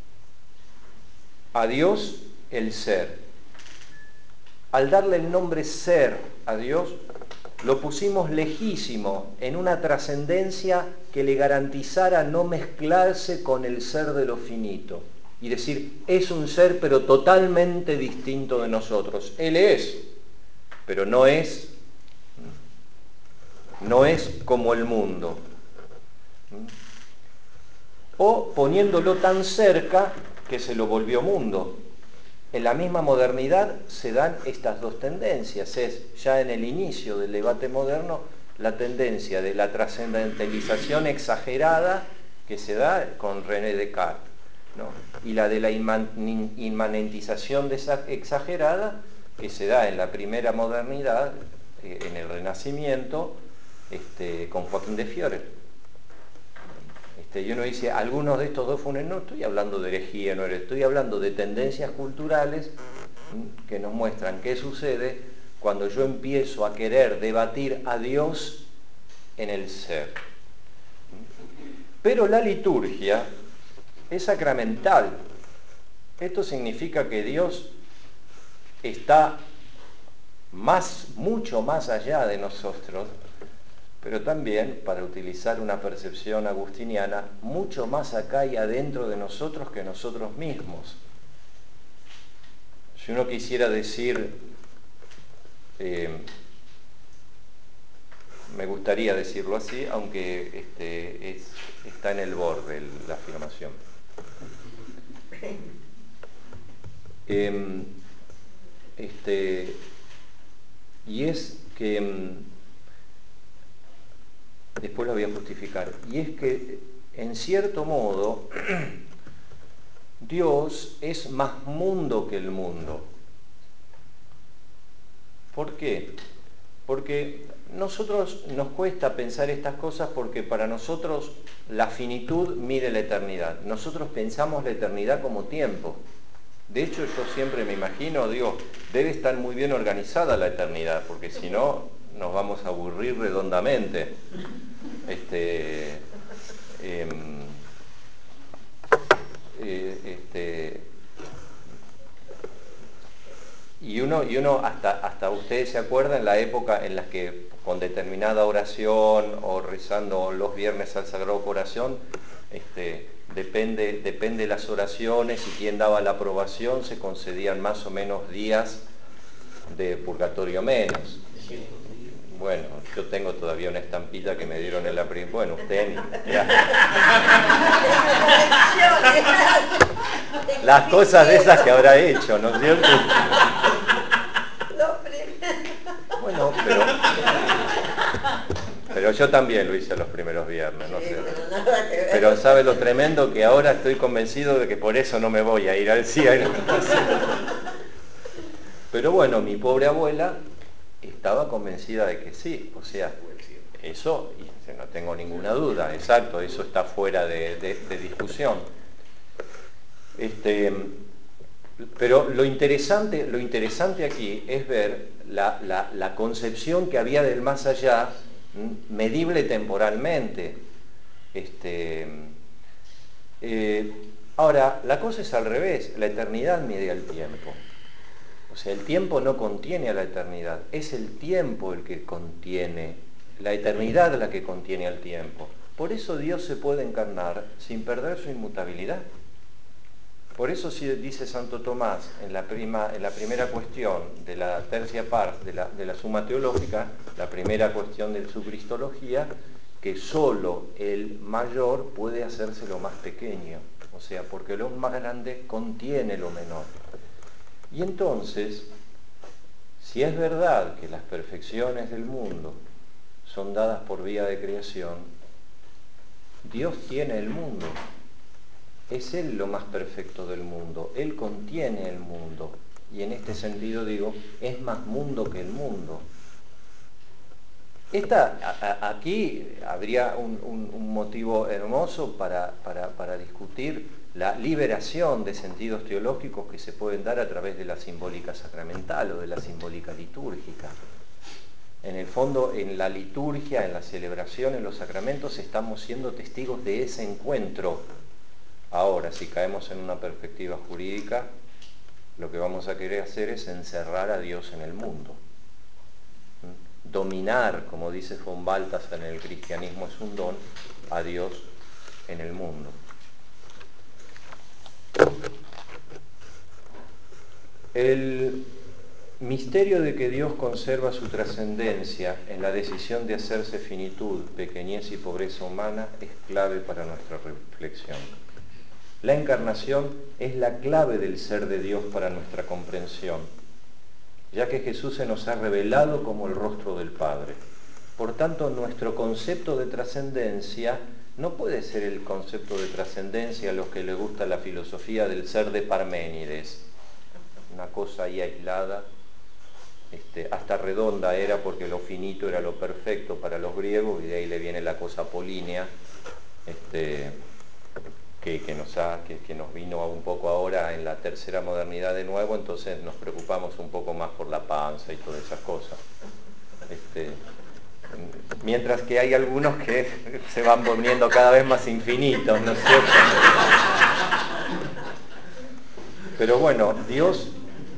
A: a Dios el ser. Al darle el nombre ser a Dios, lo pusimos lejísimo en una trascendencia que le garantizara no mezclarse con el ser de lo finito. Y decir, es un ser pero totalmente distinto de nosotros. Él es, pero no es como el mundo. O poniéndolo tan cerca que se lo volvió mundo. En la misma modernidad se dan estas dos tendencias. Es ya en el inicio del debate moderno la tendencia de la trascendentalización exagerada que se da con René Descartes, ¿no? Y la de la inmanentización exagerada que se da en la primera modernidad, en el Renacimiento, con Joaquín de Fiore. Y uno dice, algunos de estos dos funes, no estoy hablando de herejía, no estoy hablando de tendencias culturales que nos muestran qué sucede cuando yo empiezo a querer debatir a Dios en el ser. Pero la liturgia es sacramental. Esto significa que Dios está mucho más allá de nosotros, pero también, para utilizar una percepción agustiniana, mucho más acá y adentro de nosotros que nosotros mismos. Si uno quisiera decir, me gustaría decirlo así, aunque está en el borde la afirmación. Y es que, después lo voy a justificar, y es que, en cierto modo, Dios es más mundo que el mundo. ¿Por qué? Porque nosotros nos cuesta pensar estas cosas porque para nosotros la finitud mide la eternidad. Nosotros pensamos la eternidad como tiempo. De hecho, yo siempre me imagino, digo, debe estar muy bien organizada la eternidad, porque si no, nos vamos a aburrir redondamente. Y uno hasta ustedes se acuerdan en la época en la que con determinada oración o rezando los viernes al Sagrado Corazón, depende de las oraciones y quién daba la aprobación, se concedían más o menos días de purgatorio menos. Bueno, yo tengo todavía una estampita que me dieron en la primera. Bueno, usted ni... las cosas de esas que habrá hecho, ¿no es cierto? Bueno, pero yo también lo hice los primeros viernes, no sé. Pero ¿sabe lo tremendo? Que ahora estoy convencido de que por eso no me voy a ir al cielo. Pero bueno, mi pobre abuela estaba convencida de que sí, o sea, eso, y no tengo ninguna duda, exacto, eso está fuera de discusión. Pero lo interesante aquí es ver la concepción que había del más allá, medible temporalmente. Ahora, la cosa es al revés, la eternidad mide el tiempo. O sea, el tiempo no contiene a la eternidad, es el tiempo el que contiene, la eternidad la que contiene al tiempo. Por eso Dios se puede encarnar sin perder su inmutabilidad. Por eso dice Santo Tomás en la primera cuestión de la tercia parte de la Suma Teológica, la primera cuestión de su Cristología, que solo el mayor puede hacerse lo más pequeño, o sea, porque lo más grande contiene lo menor. Y entonces, si es verdad que las perfecciones del mundo son dadas por vía de creación, Dios tiene el mundo. Es Él lo más perfecto del mundo, Él contiene el mundo, y en este sentido digo, es más mundo que el mundo. Aquí habría un motivo hermoso para discutir la liberación de sentidos teológicos que se pueden dar a través de la simbólica sacramental o de la simbólica litúrgica. En el fondo, en la liturgia, en la celebración, en los sacramentos, estamos siendo testigos de ese encuentro. Ahora, si caemos en una perspectiva jurídica, lo que vamos a querer hacer es encerrar a Dios en el mundo. Dominar, como dice von Balthasar en el cristianismo es un don, a Dios en el mundo. El misterio de que Dios conserva su trascendencia en la decisión de hacerse finitud, pequeñez y pobreza humana es clave para nuestra reflexión. La encarnación es la clave del ser de Dios para nuestra comprensión, ya que Jesús se nos ha revelado como el rostro del Padre. Por tanto, nuestro concepto de trascendencia no puede ser el concepto de trascendencia a los que les gusta la filosofía del ser de Parménides, una cosa ahí aislada, hasta redonda era porque lo finito era lo perfecto para los griegos, y de ahí le viene la cosa apolínea, que nos vino un poco ahora en la tercera modernidad de nuevo, entonces nos preocupamos un poco más por la panza y todas esas cosas. Mientras que hay algunos que se van volviendo cada vez más infinitos, ¿no es cierto? Pero bueno, Dios,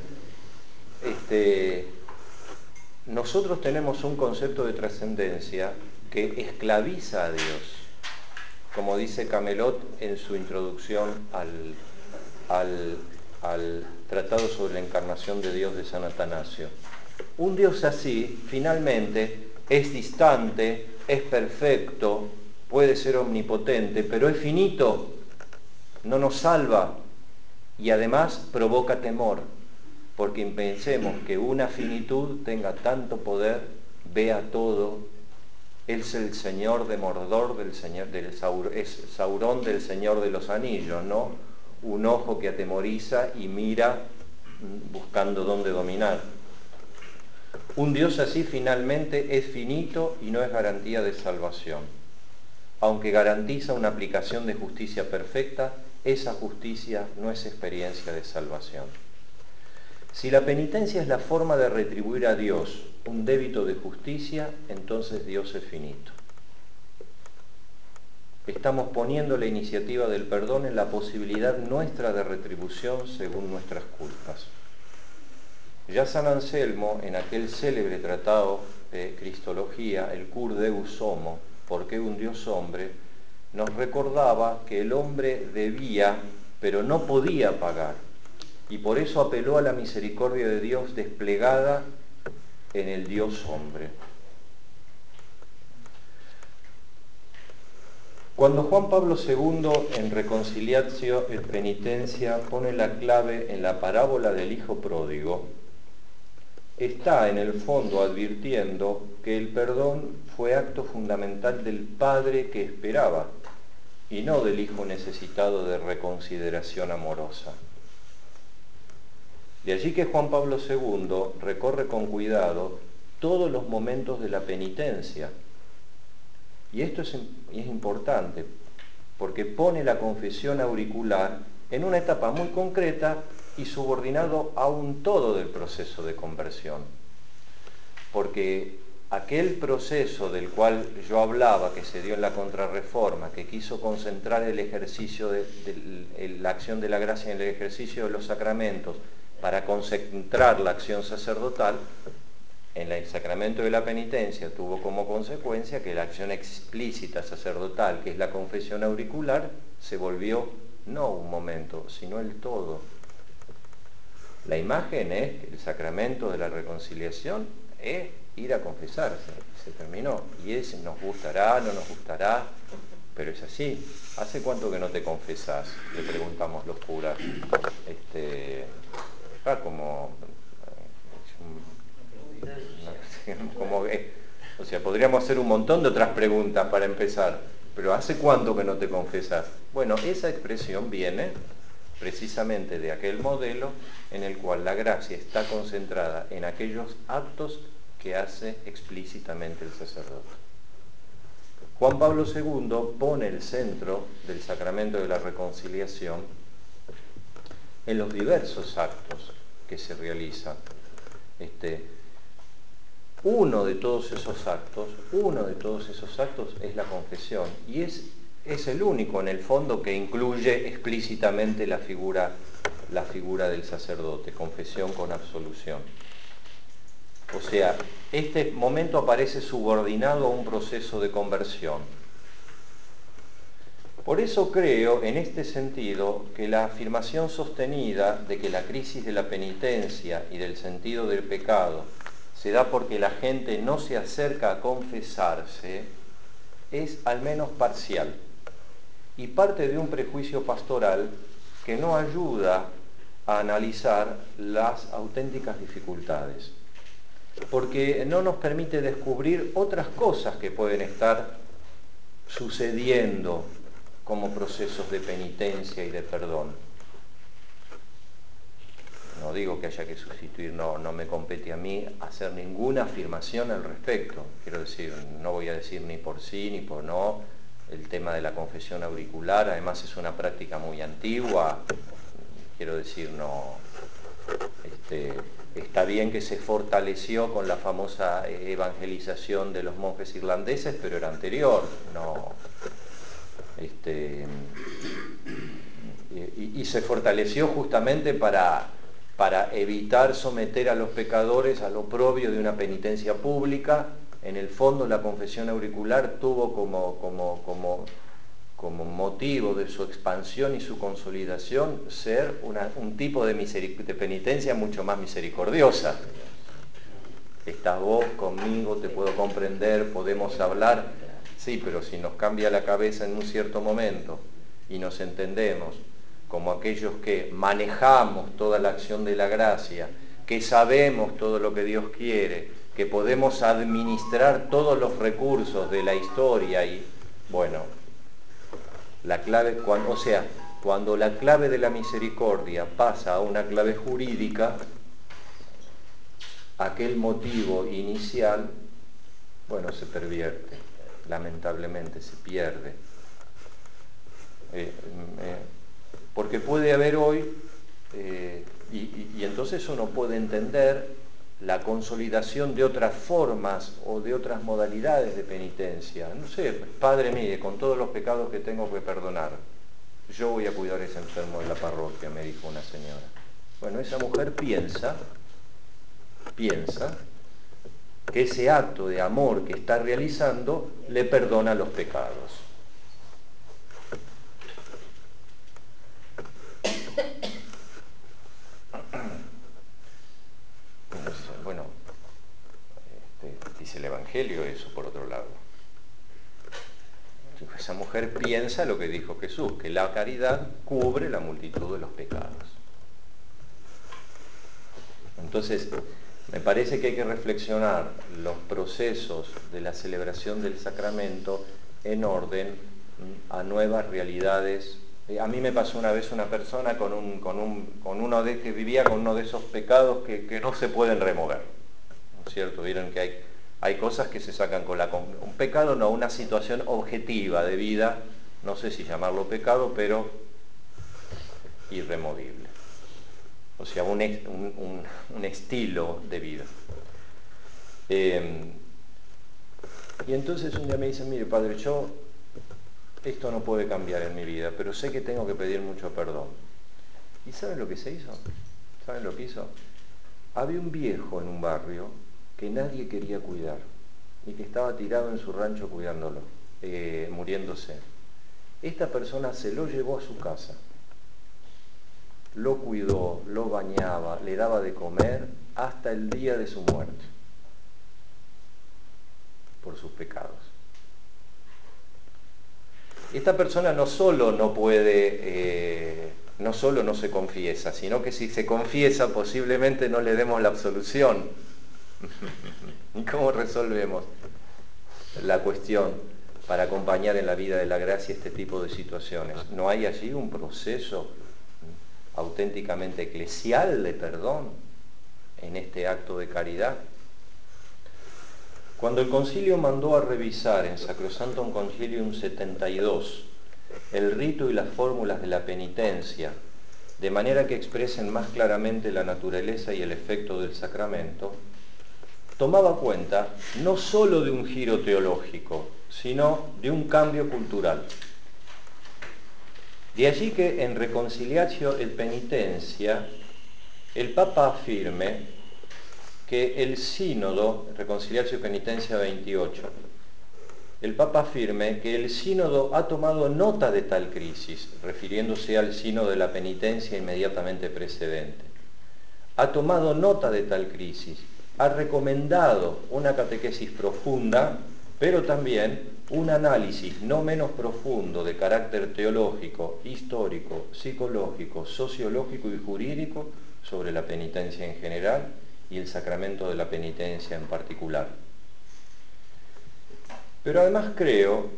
A: nosotros tenemos un concepto de trascendencia que esclaviza a Dios, como dice Camelot en su introducción al Tratado sobre la Encarnación de Dios de San Atanasio. Un Dios así, finalmente, es distante, es perfecto, puede ser omnipotente, pero es finito, no nos salva y además provoca temor, porque pensemos que una finitud tenga tanto poder, vea todo. Él es el señor de Mordor, es Saurón del Señor de los Anillos, ¿no? Un ojo que atemoriza y mira buscando dónde dominar. Un Dios así finalmente es finito y no es garantía de salvación. Aunque garantiza una aplicación de justicia perfecta, esa justicia no es experiencia de salvación. Si la penitencia es la forma de retribuir a Dios un débito de justicia, entonces Dios es finito. Estamos poniendo la iniciativa del perdón en la posibilidad nuestra de retribución según nuestras culpas. Ya San Anselmo, en aquel célebre tratado de Cristología, el Cur Deus Homo, ¿por qué un Dios hombre?, nos recordaba que el hombre debía, pero no podía pagar, y por eso apeló a la misericordia de Dios desplegada en el Dios hombre. Cuando Juan Pablo II en Reconciliatio et Penitencia pone la clave en la parábola del hijo pródigo, está en el fondo advirtiendo que el perdón fue acto fundamental del padre que esperaba y no del hijo necesitado de reconsideración amorosa. De allí que Juan Pablo II recorre con cuidado todos los momentos de la penitencia. Y esto es importante, porque pone la confesión auricular en una etapa muy concreta y subordinado a un todo del proceso de conversión. Porque aquel proceso del cual yo hablaba, que se dio en la Contrarreforma, que quiso concentrar el ejercicio de la acción de la gracia en el ejercicio de los sacramentos para concentrar la acción sacerdotal, en el sacramento de la penitencia tuvo como consecuencia que la acción explícita sacerdotal, que es la confesión auricular, se volvió no un momento, sino el todo. La imagen es que el sacramento de la reconciliación es ir a confesarse, se terminó. Y nos gustará, no nos gustará, pero es así. ¿Hace cuánto que no te confesás? Le preguntamos los curas. O sea, podríamos hacer un montón de otras preguntas para empezar, pero ¿hace cuánto que no te confesás? Bueno, esa expresión viene precisamente de aquel modelo en el cual la gracia está concentrada en aquellos actos que hace explícitamente el sacerdote. Juan Pablo II pone el centro del sacramento de la reconciliación en los diversos actos que se realizan. Uno de todos esos actos es la confesión, y es el único en el fondo que incluye explícitamente la figura del sacerdote, confesión con absolución. O sea, este momento aparece subordinado a un proceso de conversión. Por eso creo, en este sentido, que la afirmación sostenida de que la crisis de la penitencia y del sentido del pecado se da porque la gente no se acerca a confesarse es al menos parcial y parte de un prejuicio pastoral que no ayuda a analizar las auténticas dificultades, porque no nos permite descubrir otras cosas que pueden estar sucediendo como procesos de penitencia y de perdón. No digo que haya que sustituir, no me compete a mí hacer ninguna afirmación al respecto. Quiero decir, no voy a decir ni por sí ni por no el tema de la confesión auricular, además es una práctica muy antigua. Quiero decir, está bien que se fortaleció con la famosa evangelización de los monjes irlandeses, pero era anterior, y se fortaleció justamente para evitar someter a los pecadores al oprobio de una penitencia pública. En el fondo, la confesión auricular tuvo como motivo de su expansión y su consolidación ser un tipo de penitencia mucho más misericordiosa. Estás vos conmigo, te puedo comprender, podemos hablar, sí, pero si nos cambia la cabeza en un cierto momento y nos entendemos como aquellos que manejamos toda la acción de la gracia, que sabemos todo lo que Dios quiere, que podemos administrar todos los recursos de la historia y, bueno, la clave, cuando la clave de la misericordia pasa a una clave jurídica, aquel motivo inicial, bueno, se pervierte, lamentablemente se pierde. Porque puede haber hoy, y entonces uno puede entender la consolidación de otras formas o de otras modalidades de penitencia. No sé, Padre, mire, con todos los pecados que tengo que perdonar, yo voy a cuidar a ese enfermo de la parroquia, me dijo una señora. Bueno, esa mujer piensa que ese acto de amor que está realizando le perdona los pecados. Bueno, dice el Evangelio eso, por otro lado. esa mujer piensa lo que dijo Jesús, que la caridad cubre la multitud de los pecados. Entonces, me parece que hay que reflexionar los procesos de la celebración del sacramento en orden a nuevas realidades. A mí me pasó una vez una persona que vivía con uno de esos pecados que no se pueden remover, ¿no es cierto? Vieron que hay cosas que se sacan con un pecado, no, una situación objetiva de vida, no sé si llamarlo pecado, pero irremovible. O sea, un estilo de vida. Y entonces un día me dice, mire padre, esto no puede cambiar en mi vida, pero sé que tengo que pedir mucho perdón. ¿Y saben lo que se hizo? ¿Saben lo que hizo? Había un viejo en un barrio que nadie quería cuidar y que estaba tirado en su rancho cuidándolo, muriéndose. Esta persona se lo llevó a su casa, lo cuidó, lo bañaba, le daba de comer hasta el día de su muerte, por sus pecados. Esta persona no solo no puede, no solo no se confiesa, sino que si se confiesa posiblemente no le demos la absolución. ¿Y cómo resolvemos la cuestión para acompañar en la vida de la gracia este tipo de situaciones? ¿No hay allí un proceso auténticamente eclesial de perdón en este acto de caridad? Cuando el concilio mandó a revisar en Sacrosanctum Concilium 72 el rito y las fórmulas de la penitencia, de manera que expresen más claramente la naturaleza y el efecto del sacramento, tomaba cuenta no sólo de un giro teológico, sino de un cambio cultural. De allí que en Reconciliatio et Penitentia el Papa afirme que el sínodo, Reconciliatio Penitencia 28, el Papa afirme que el sínodo ha tomado nota de tal crisis, refiriéndose al sínodo de la penitencia inmediatamente precedente. Ha tomado nota de tal crisis, ha recomendado una catequesis profunda, pero también un análisis no menos profundo de carácter teológico, histórico, psicológico, sociológico y jurídico sobre la penitencia en general y el sacramento de la penitencia en particular. Pero además creo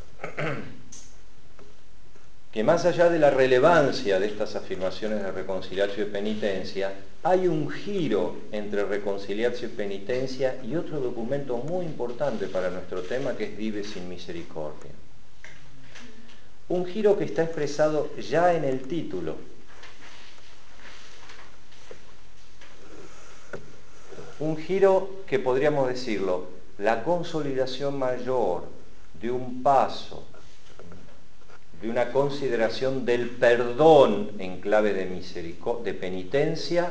A: que más allá de la relevancia de estas afirmaciones de Reconciliatio y Penitencia, hay un giro entre Reconciliatio y Penitencia y otro documento muy importante para nuestro tema, que es Dives in Misericordia. Un giro que está expresado ya en el título. Un giro que podríamos decirlo, la consolidación mayor de un paso, de una consideración del perdón en clave de penitencia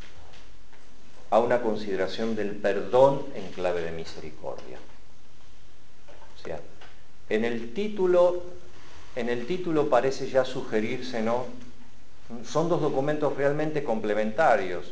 A: a una consideración del perdón en clave de misericordia. O sea, en el título parece ya sugerirse, ¿no? Son dos documentos realmente complementarios.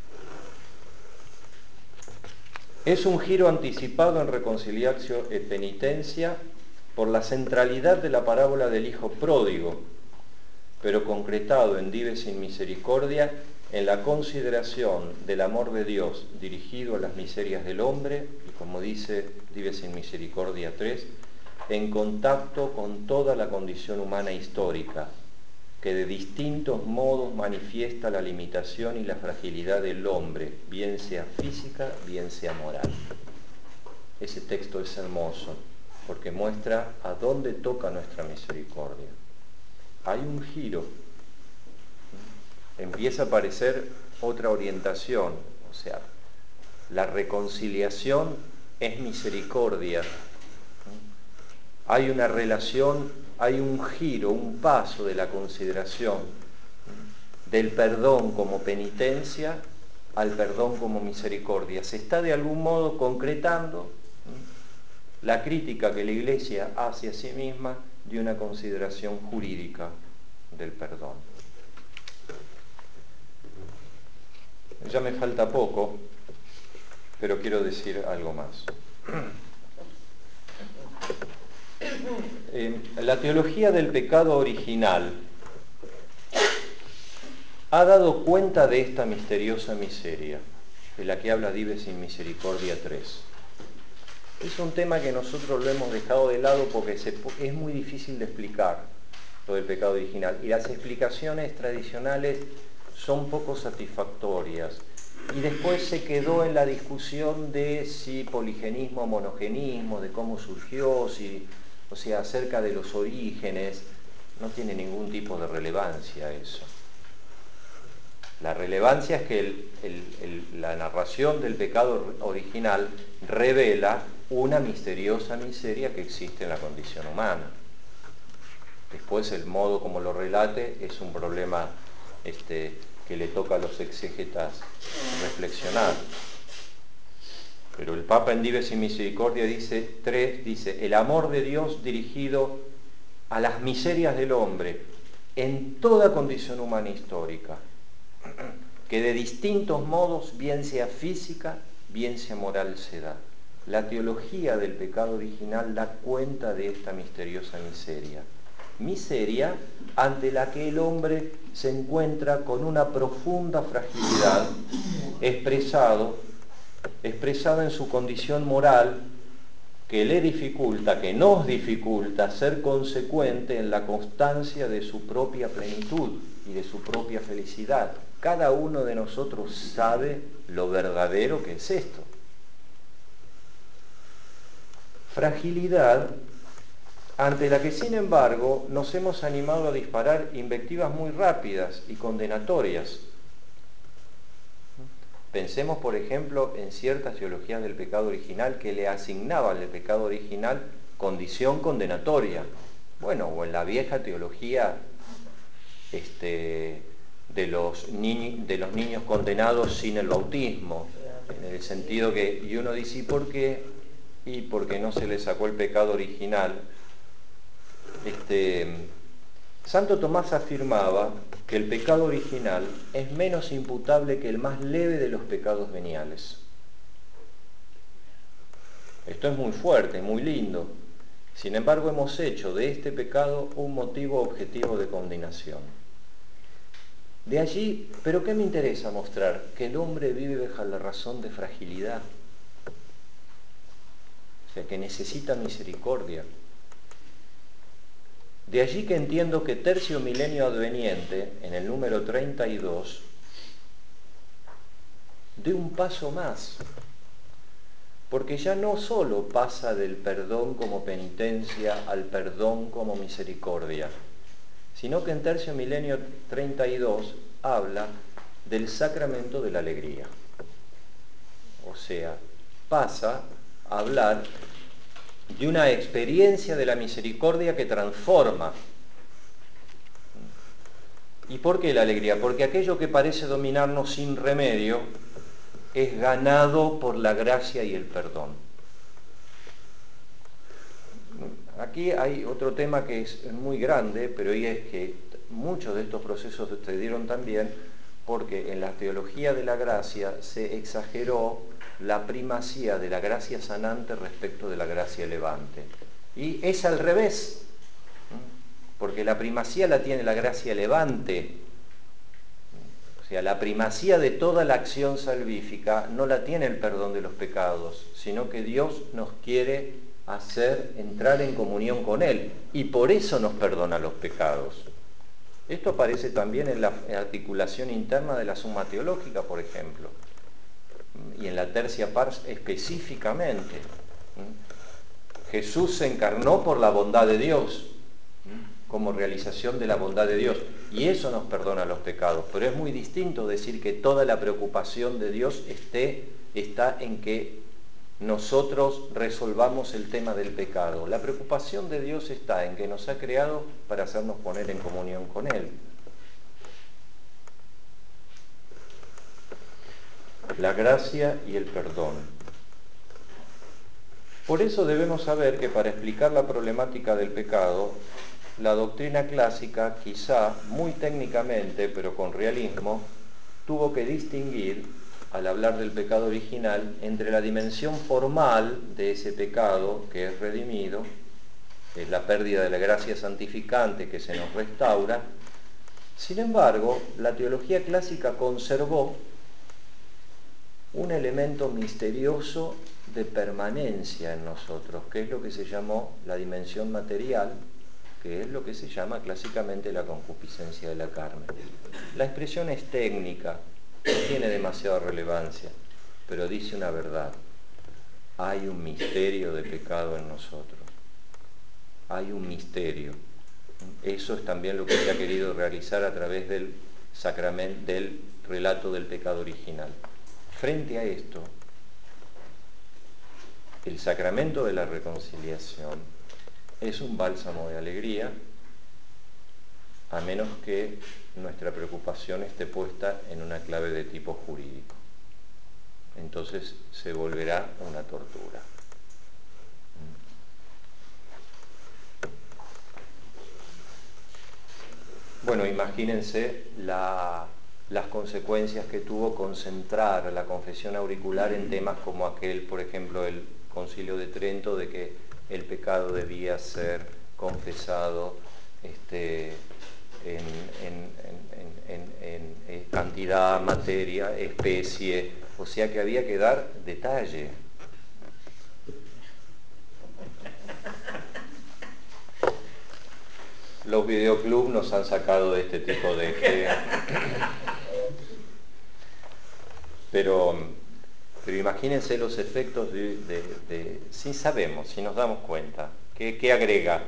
A: Es un giro anticipado en Reconciliatio et Penitencia por la centralidad de la parábola del hijo pródigo, pero concretado en Dives in Misericordia en la consideración del amor de Dios dirigido a las miserias del hombre, y como dice Dives in Misericordia 3, en contacto con toda la condición humana histórica, que de distintos modos manifiesta la limitación y la fragilidad del hombre, bien sea física, bien sea moral. Ese texto es hermoso, porque muestra a dónde toca nuestra misericordia. Hay un giro, empieza a aparecer otra orientación, o sea, la reconciliación es misericordia. Hay una relación, hay un giro, un paso de la consideración del perdón como penitencia al perdón como misericordia. Se está de algún modo concretando la crítica que la Iglesia hace a sí misma de una consideración jurídica del perdón. Ya me falta poco, pero quiero decir algo más. La teología del pecado original ha dado cuenta de esta misteriosa miseria, de la que habla Dives in Misericordia 3. Es un tema que nosotros lo hemos dejado de lado porque es muy difícil de explicar, lo del pecado original, y las explicaciones tradicionales son poco satisfactorias. Y después se quedó en la discusión de si poligenismo o monogenismo, de cómo surgió, o sea, acerca de los orígenes. No tiene ningún tipo de relevancia eso. La relevancia es que la narración del pecado original revela una misteriosa miseria que existe en la condición humana. Después el modo como lo relate es un problema que le toca a los exégetas reflexionar. Pero el Papa en Dives in Misericordia dice, el amor de Dios dirigido a las miserias del hombre en toda condición humana histórica, que de distintos modos, bien sea física, bien sea moral, se da. La teología del pecado original da cuenta de esta misteriosa miseria ante la que el hombre se encuentra con una profunda fragilidad expresada en su condición moral, que le dificulta, que nos dificulta ser consecuente en la constancia de su propia plenitud y de su propia felicidad. Cada uno de nosotros sabe lo verdadero que es esto. Fragilidad ante la que, sin embargo, nos hemos animado a disparar invectivas muy rápidas y condenatorias. Pensemos, por ejemplo, en ciertas teologías del pecado original que le asignaban al pecado original condición condenatoria. Bueno, o en la vieja teología de los niños condenados sin el bautismo, en el sentido que, y uno dice, ¿y por qué? Y porque no se le sacó el pecado original. Santo Tomás afirmaba que el pecado original es menos imputable que el más leve de los pecados veniales. Esto es muy fuerte, muy lindo. Sin embargo, hemos hecho de este pecado un motivo objetivo de condenación. De allí, ¿pero qué me interesa mostrar? Que el hombre vive bajo la razón de fragilidad. O sea, que necesita misericordia. De allí que entiendo que Tercio Milenio Adveniente, en el número 32, dé un paso más, porque ya no solo pasa del perdón como penitencia al perdón como misericordia, sino que en Tercio Milenio 32 habla del sacramento de la alegría. O sea, pasa a hablar de una experiencia de la misericordia que transforma. ¿Y por qué la alegría? Porque aquello que parece dominarnos sin remedio es ganado por la gracia y el perdón. Aquí hay otro tema que es muy grande, pero es que muchos de estos procesos sucedieron también porque en la teología de la gracia se exageró la primacía de la gracia sanante respecto de la gracia elevante. Y es al revés, porque la primacía la tiene la gracia elevante. O sea, la primacía de toda la acción salvífica no la tiene el perdón de los pecados, sino que Dios nos quiere hacer entrar en comunión con Él, y por eso nos perdona los pecados. Esto aparece también en la articulación interna de la Summa Teológica, por ejemplo, y en la Tercia Pars específicamente. Jesús se encarnó por la bondad de Dios, como realización de la bondad de Dios, y eso nos perdona los pecados. Pero es muy distinto decir que toda la preocupación de Dios está en que nosotros resolvamos el tema del pecado. La preocupación de Dios está en que nos ha creado para hacernos poner en comunión con Él. La gracia y el perdón. Por eso debemos saber que para explicar la problemática del pecado, la doctrina clásica, quizá muy técnicamente, pero con realismo, tuvo que distinguir, al hablar del pecado original, entre la dimensión formal de ese pecado que es redimido es la pérdida de la gracia santificante que se nos restaura. Sin embargo, la teología clásica conservó un elemento misterioso de permanencia en nosotros, que es lo que se llamó la dimensión material, que es lo que se llama clásicamente la concupiscencia de la carne. La expresión es técnica, no tiene demasiada relevancia, pero dice una verdad. Hay un misterio de pecado en nosotros. Hay un misterio. Eso es también lo que se ha querido realizar a través del sacramento, del relato del pecado original. Frente a esto, el sacramento de la reconciliación es un bálsamo de alegría, a menos que nuestra preocupación esté puesta en una clave de tipo jurídico. Entonces se volverá una tortura. Bueno, imagínense las consecuencias que tuvo concentrar la confesión auricular en temas como aquel, por ejemplo, el Concilio de Trento, de que el pecado debía ser confesado en cantidad, materia, especie, o sea que había que dar detalle. Los videoclubs nos han sacado de este tipo de... Pero imagínense los efectos si sabemos, si nos damos cuenta, ¿qué agrega?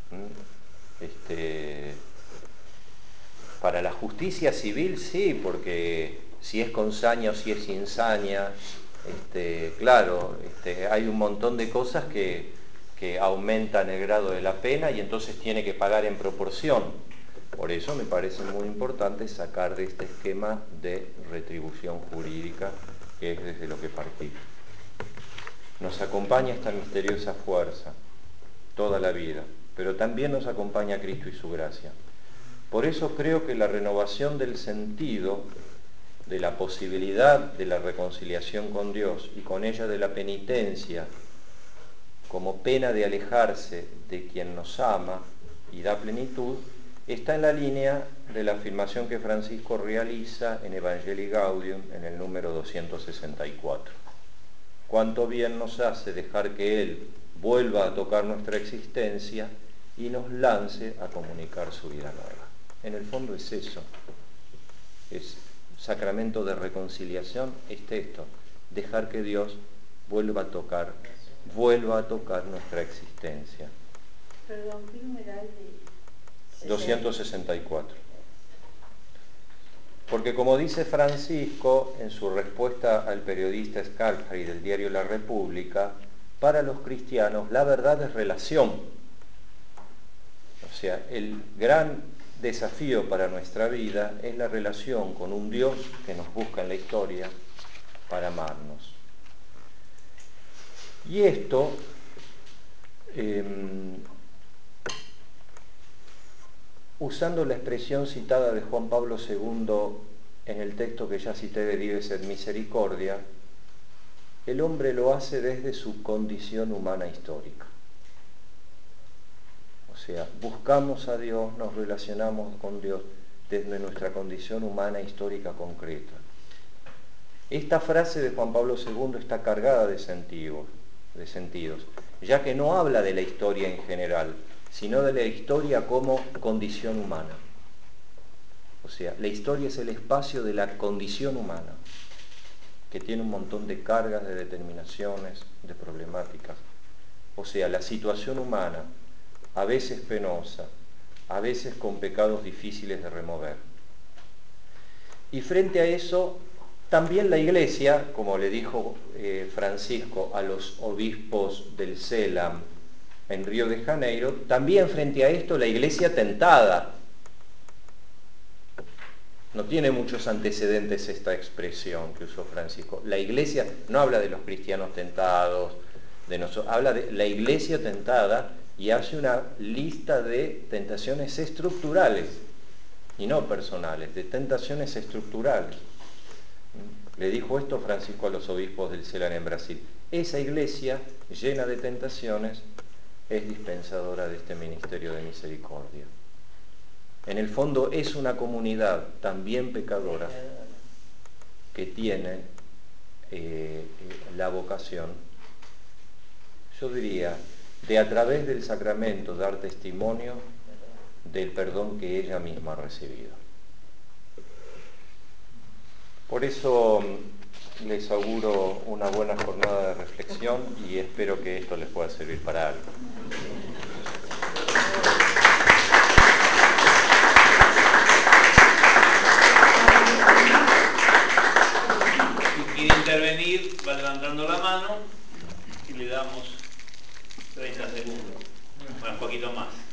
A: Para la justicia civil sí, porque si es con saña o si es sin saña, claro, hay un montón de cosas que aumentan el grado de la pena y entonces tiene que pagar en proporción. Por eso me parece muy importante sacar de este esquema de retribución jurídica, que es desde lo que partimos. Nos acompaña esta misteriosa fuerza toda la vida, pero también nos acompaña Cristo y su gracia. Por eso creo que la renovación del sentido, de la posibilidad de la reconciliación con Dios y con ella de la penitencia, como pena de alejarse de quien nos ama y da plenitud, está en la línea de la afirmación que Francisco realiza en Evangelii Gaudium en el número 264. Cuánto bien nos hace dejar que Él vuelva a tocar nuestra existencia y nos lance a comunicar su vida nueva. En el fondo es eso, es sacramento de reconciliación, es esto, dejar que Dios vuelva a tocar nuestra existencia.
B: Perdón, ¿qué numeral de
A: 264. Porque como dice Francisco en su respuesta al periodista Scalfari del diario La República, para los cristianos la verdad es relación. O sea, el gran desafío para nuestra vida es la relación con un Dios que nos busca en la historia para amarnos. Y esto usando la expresión citada de Juan Pablo II en el texto que ya cité de Dives et Misericordia, el hombre lo hace desde su condición humana histórica. O sea, buscamos a Dios, nos relacionamos con Dios desde nuestra condición humana histórica concreta. Esta frase de Juan Pablo II está cargada de sentidos, ya que no habla de la historia en general, sino de la historia como condición humana. O sea, la historia es el espacio de la condición humana, que tiene un montón de cargas, de determinaciones, de problemáticas. O sea, la situación humana, a veces penosa, a veces con pecados difíciles de remover. Y frente a eso, también la Iglesia, como le dijo Francisco a los obispos del CELAM en Río de Janeiro, también frente a esto la Iglesia tentada. No tiene muchos antecedentes esta expresión que usó Francisco. La Iglesia no habla de los cristianos tentados, habla de la Iglesia tentada y hace una lista de tentaciones estructurales y no personales, de tentaciones estructurales. Le dijo esto Francisco a los obispos del CELAM en Brasil. Esa iglesia llena de tentaciones es dispensadora de este ministerio de misericordia. En el fondo es una comunidad también pecadora que tiene la vocación, yo diría, de a través del sacramento dar testimonio del perdón que ella misma ha recibido. Por eso les auguro una buena jornada de reflexión y espero que esto les pueda servir para algo.
C: Si quiere intervenir, va levantando la mano y le damos 30 segundos, bueno, un poquito más.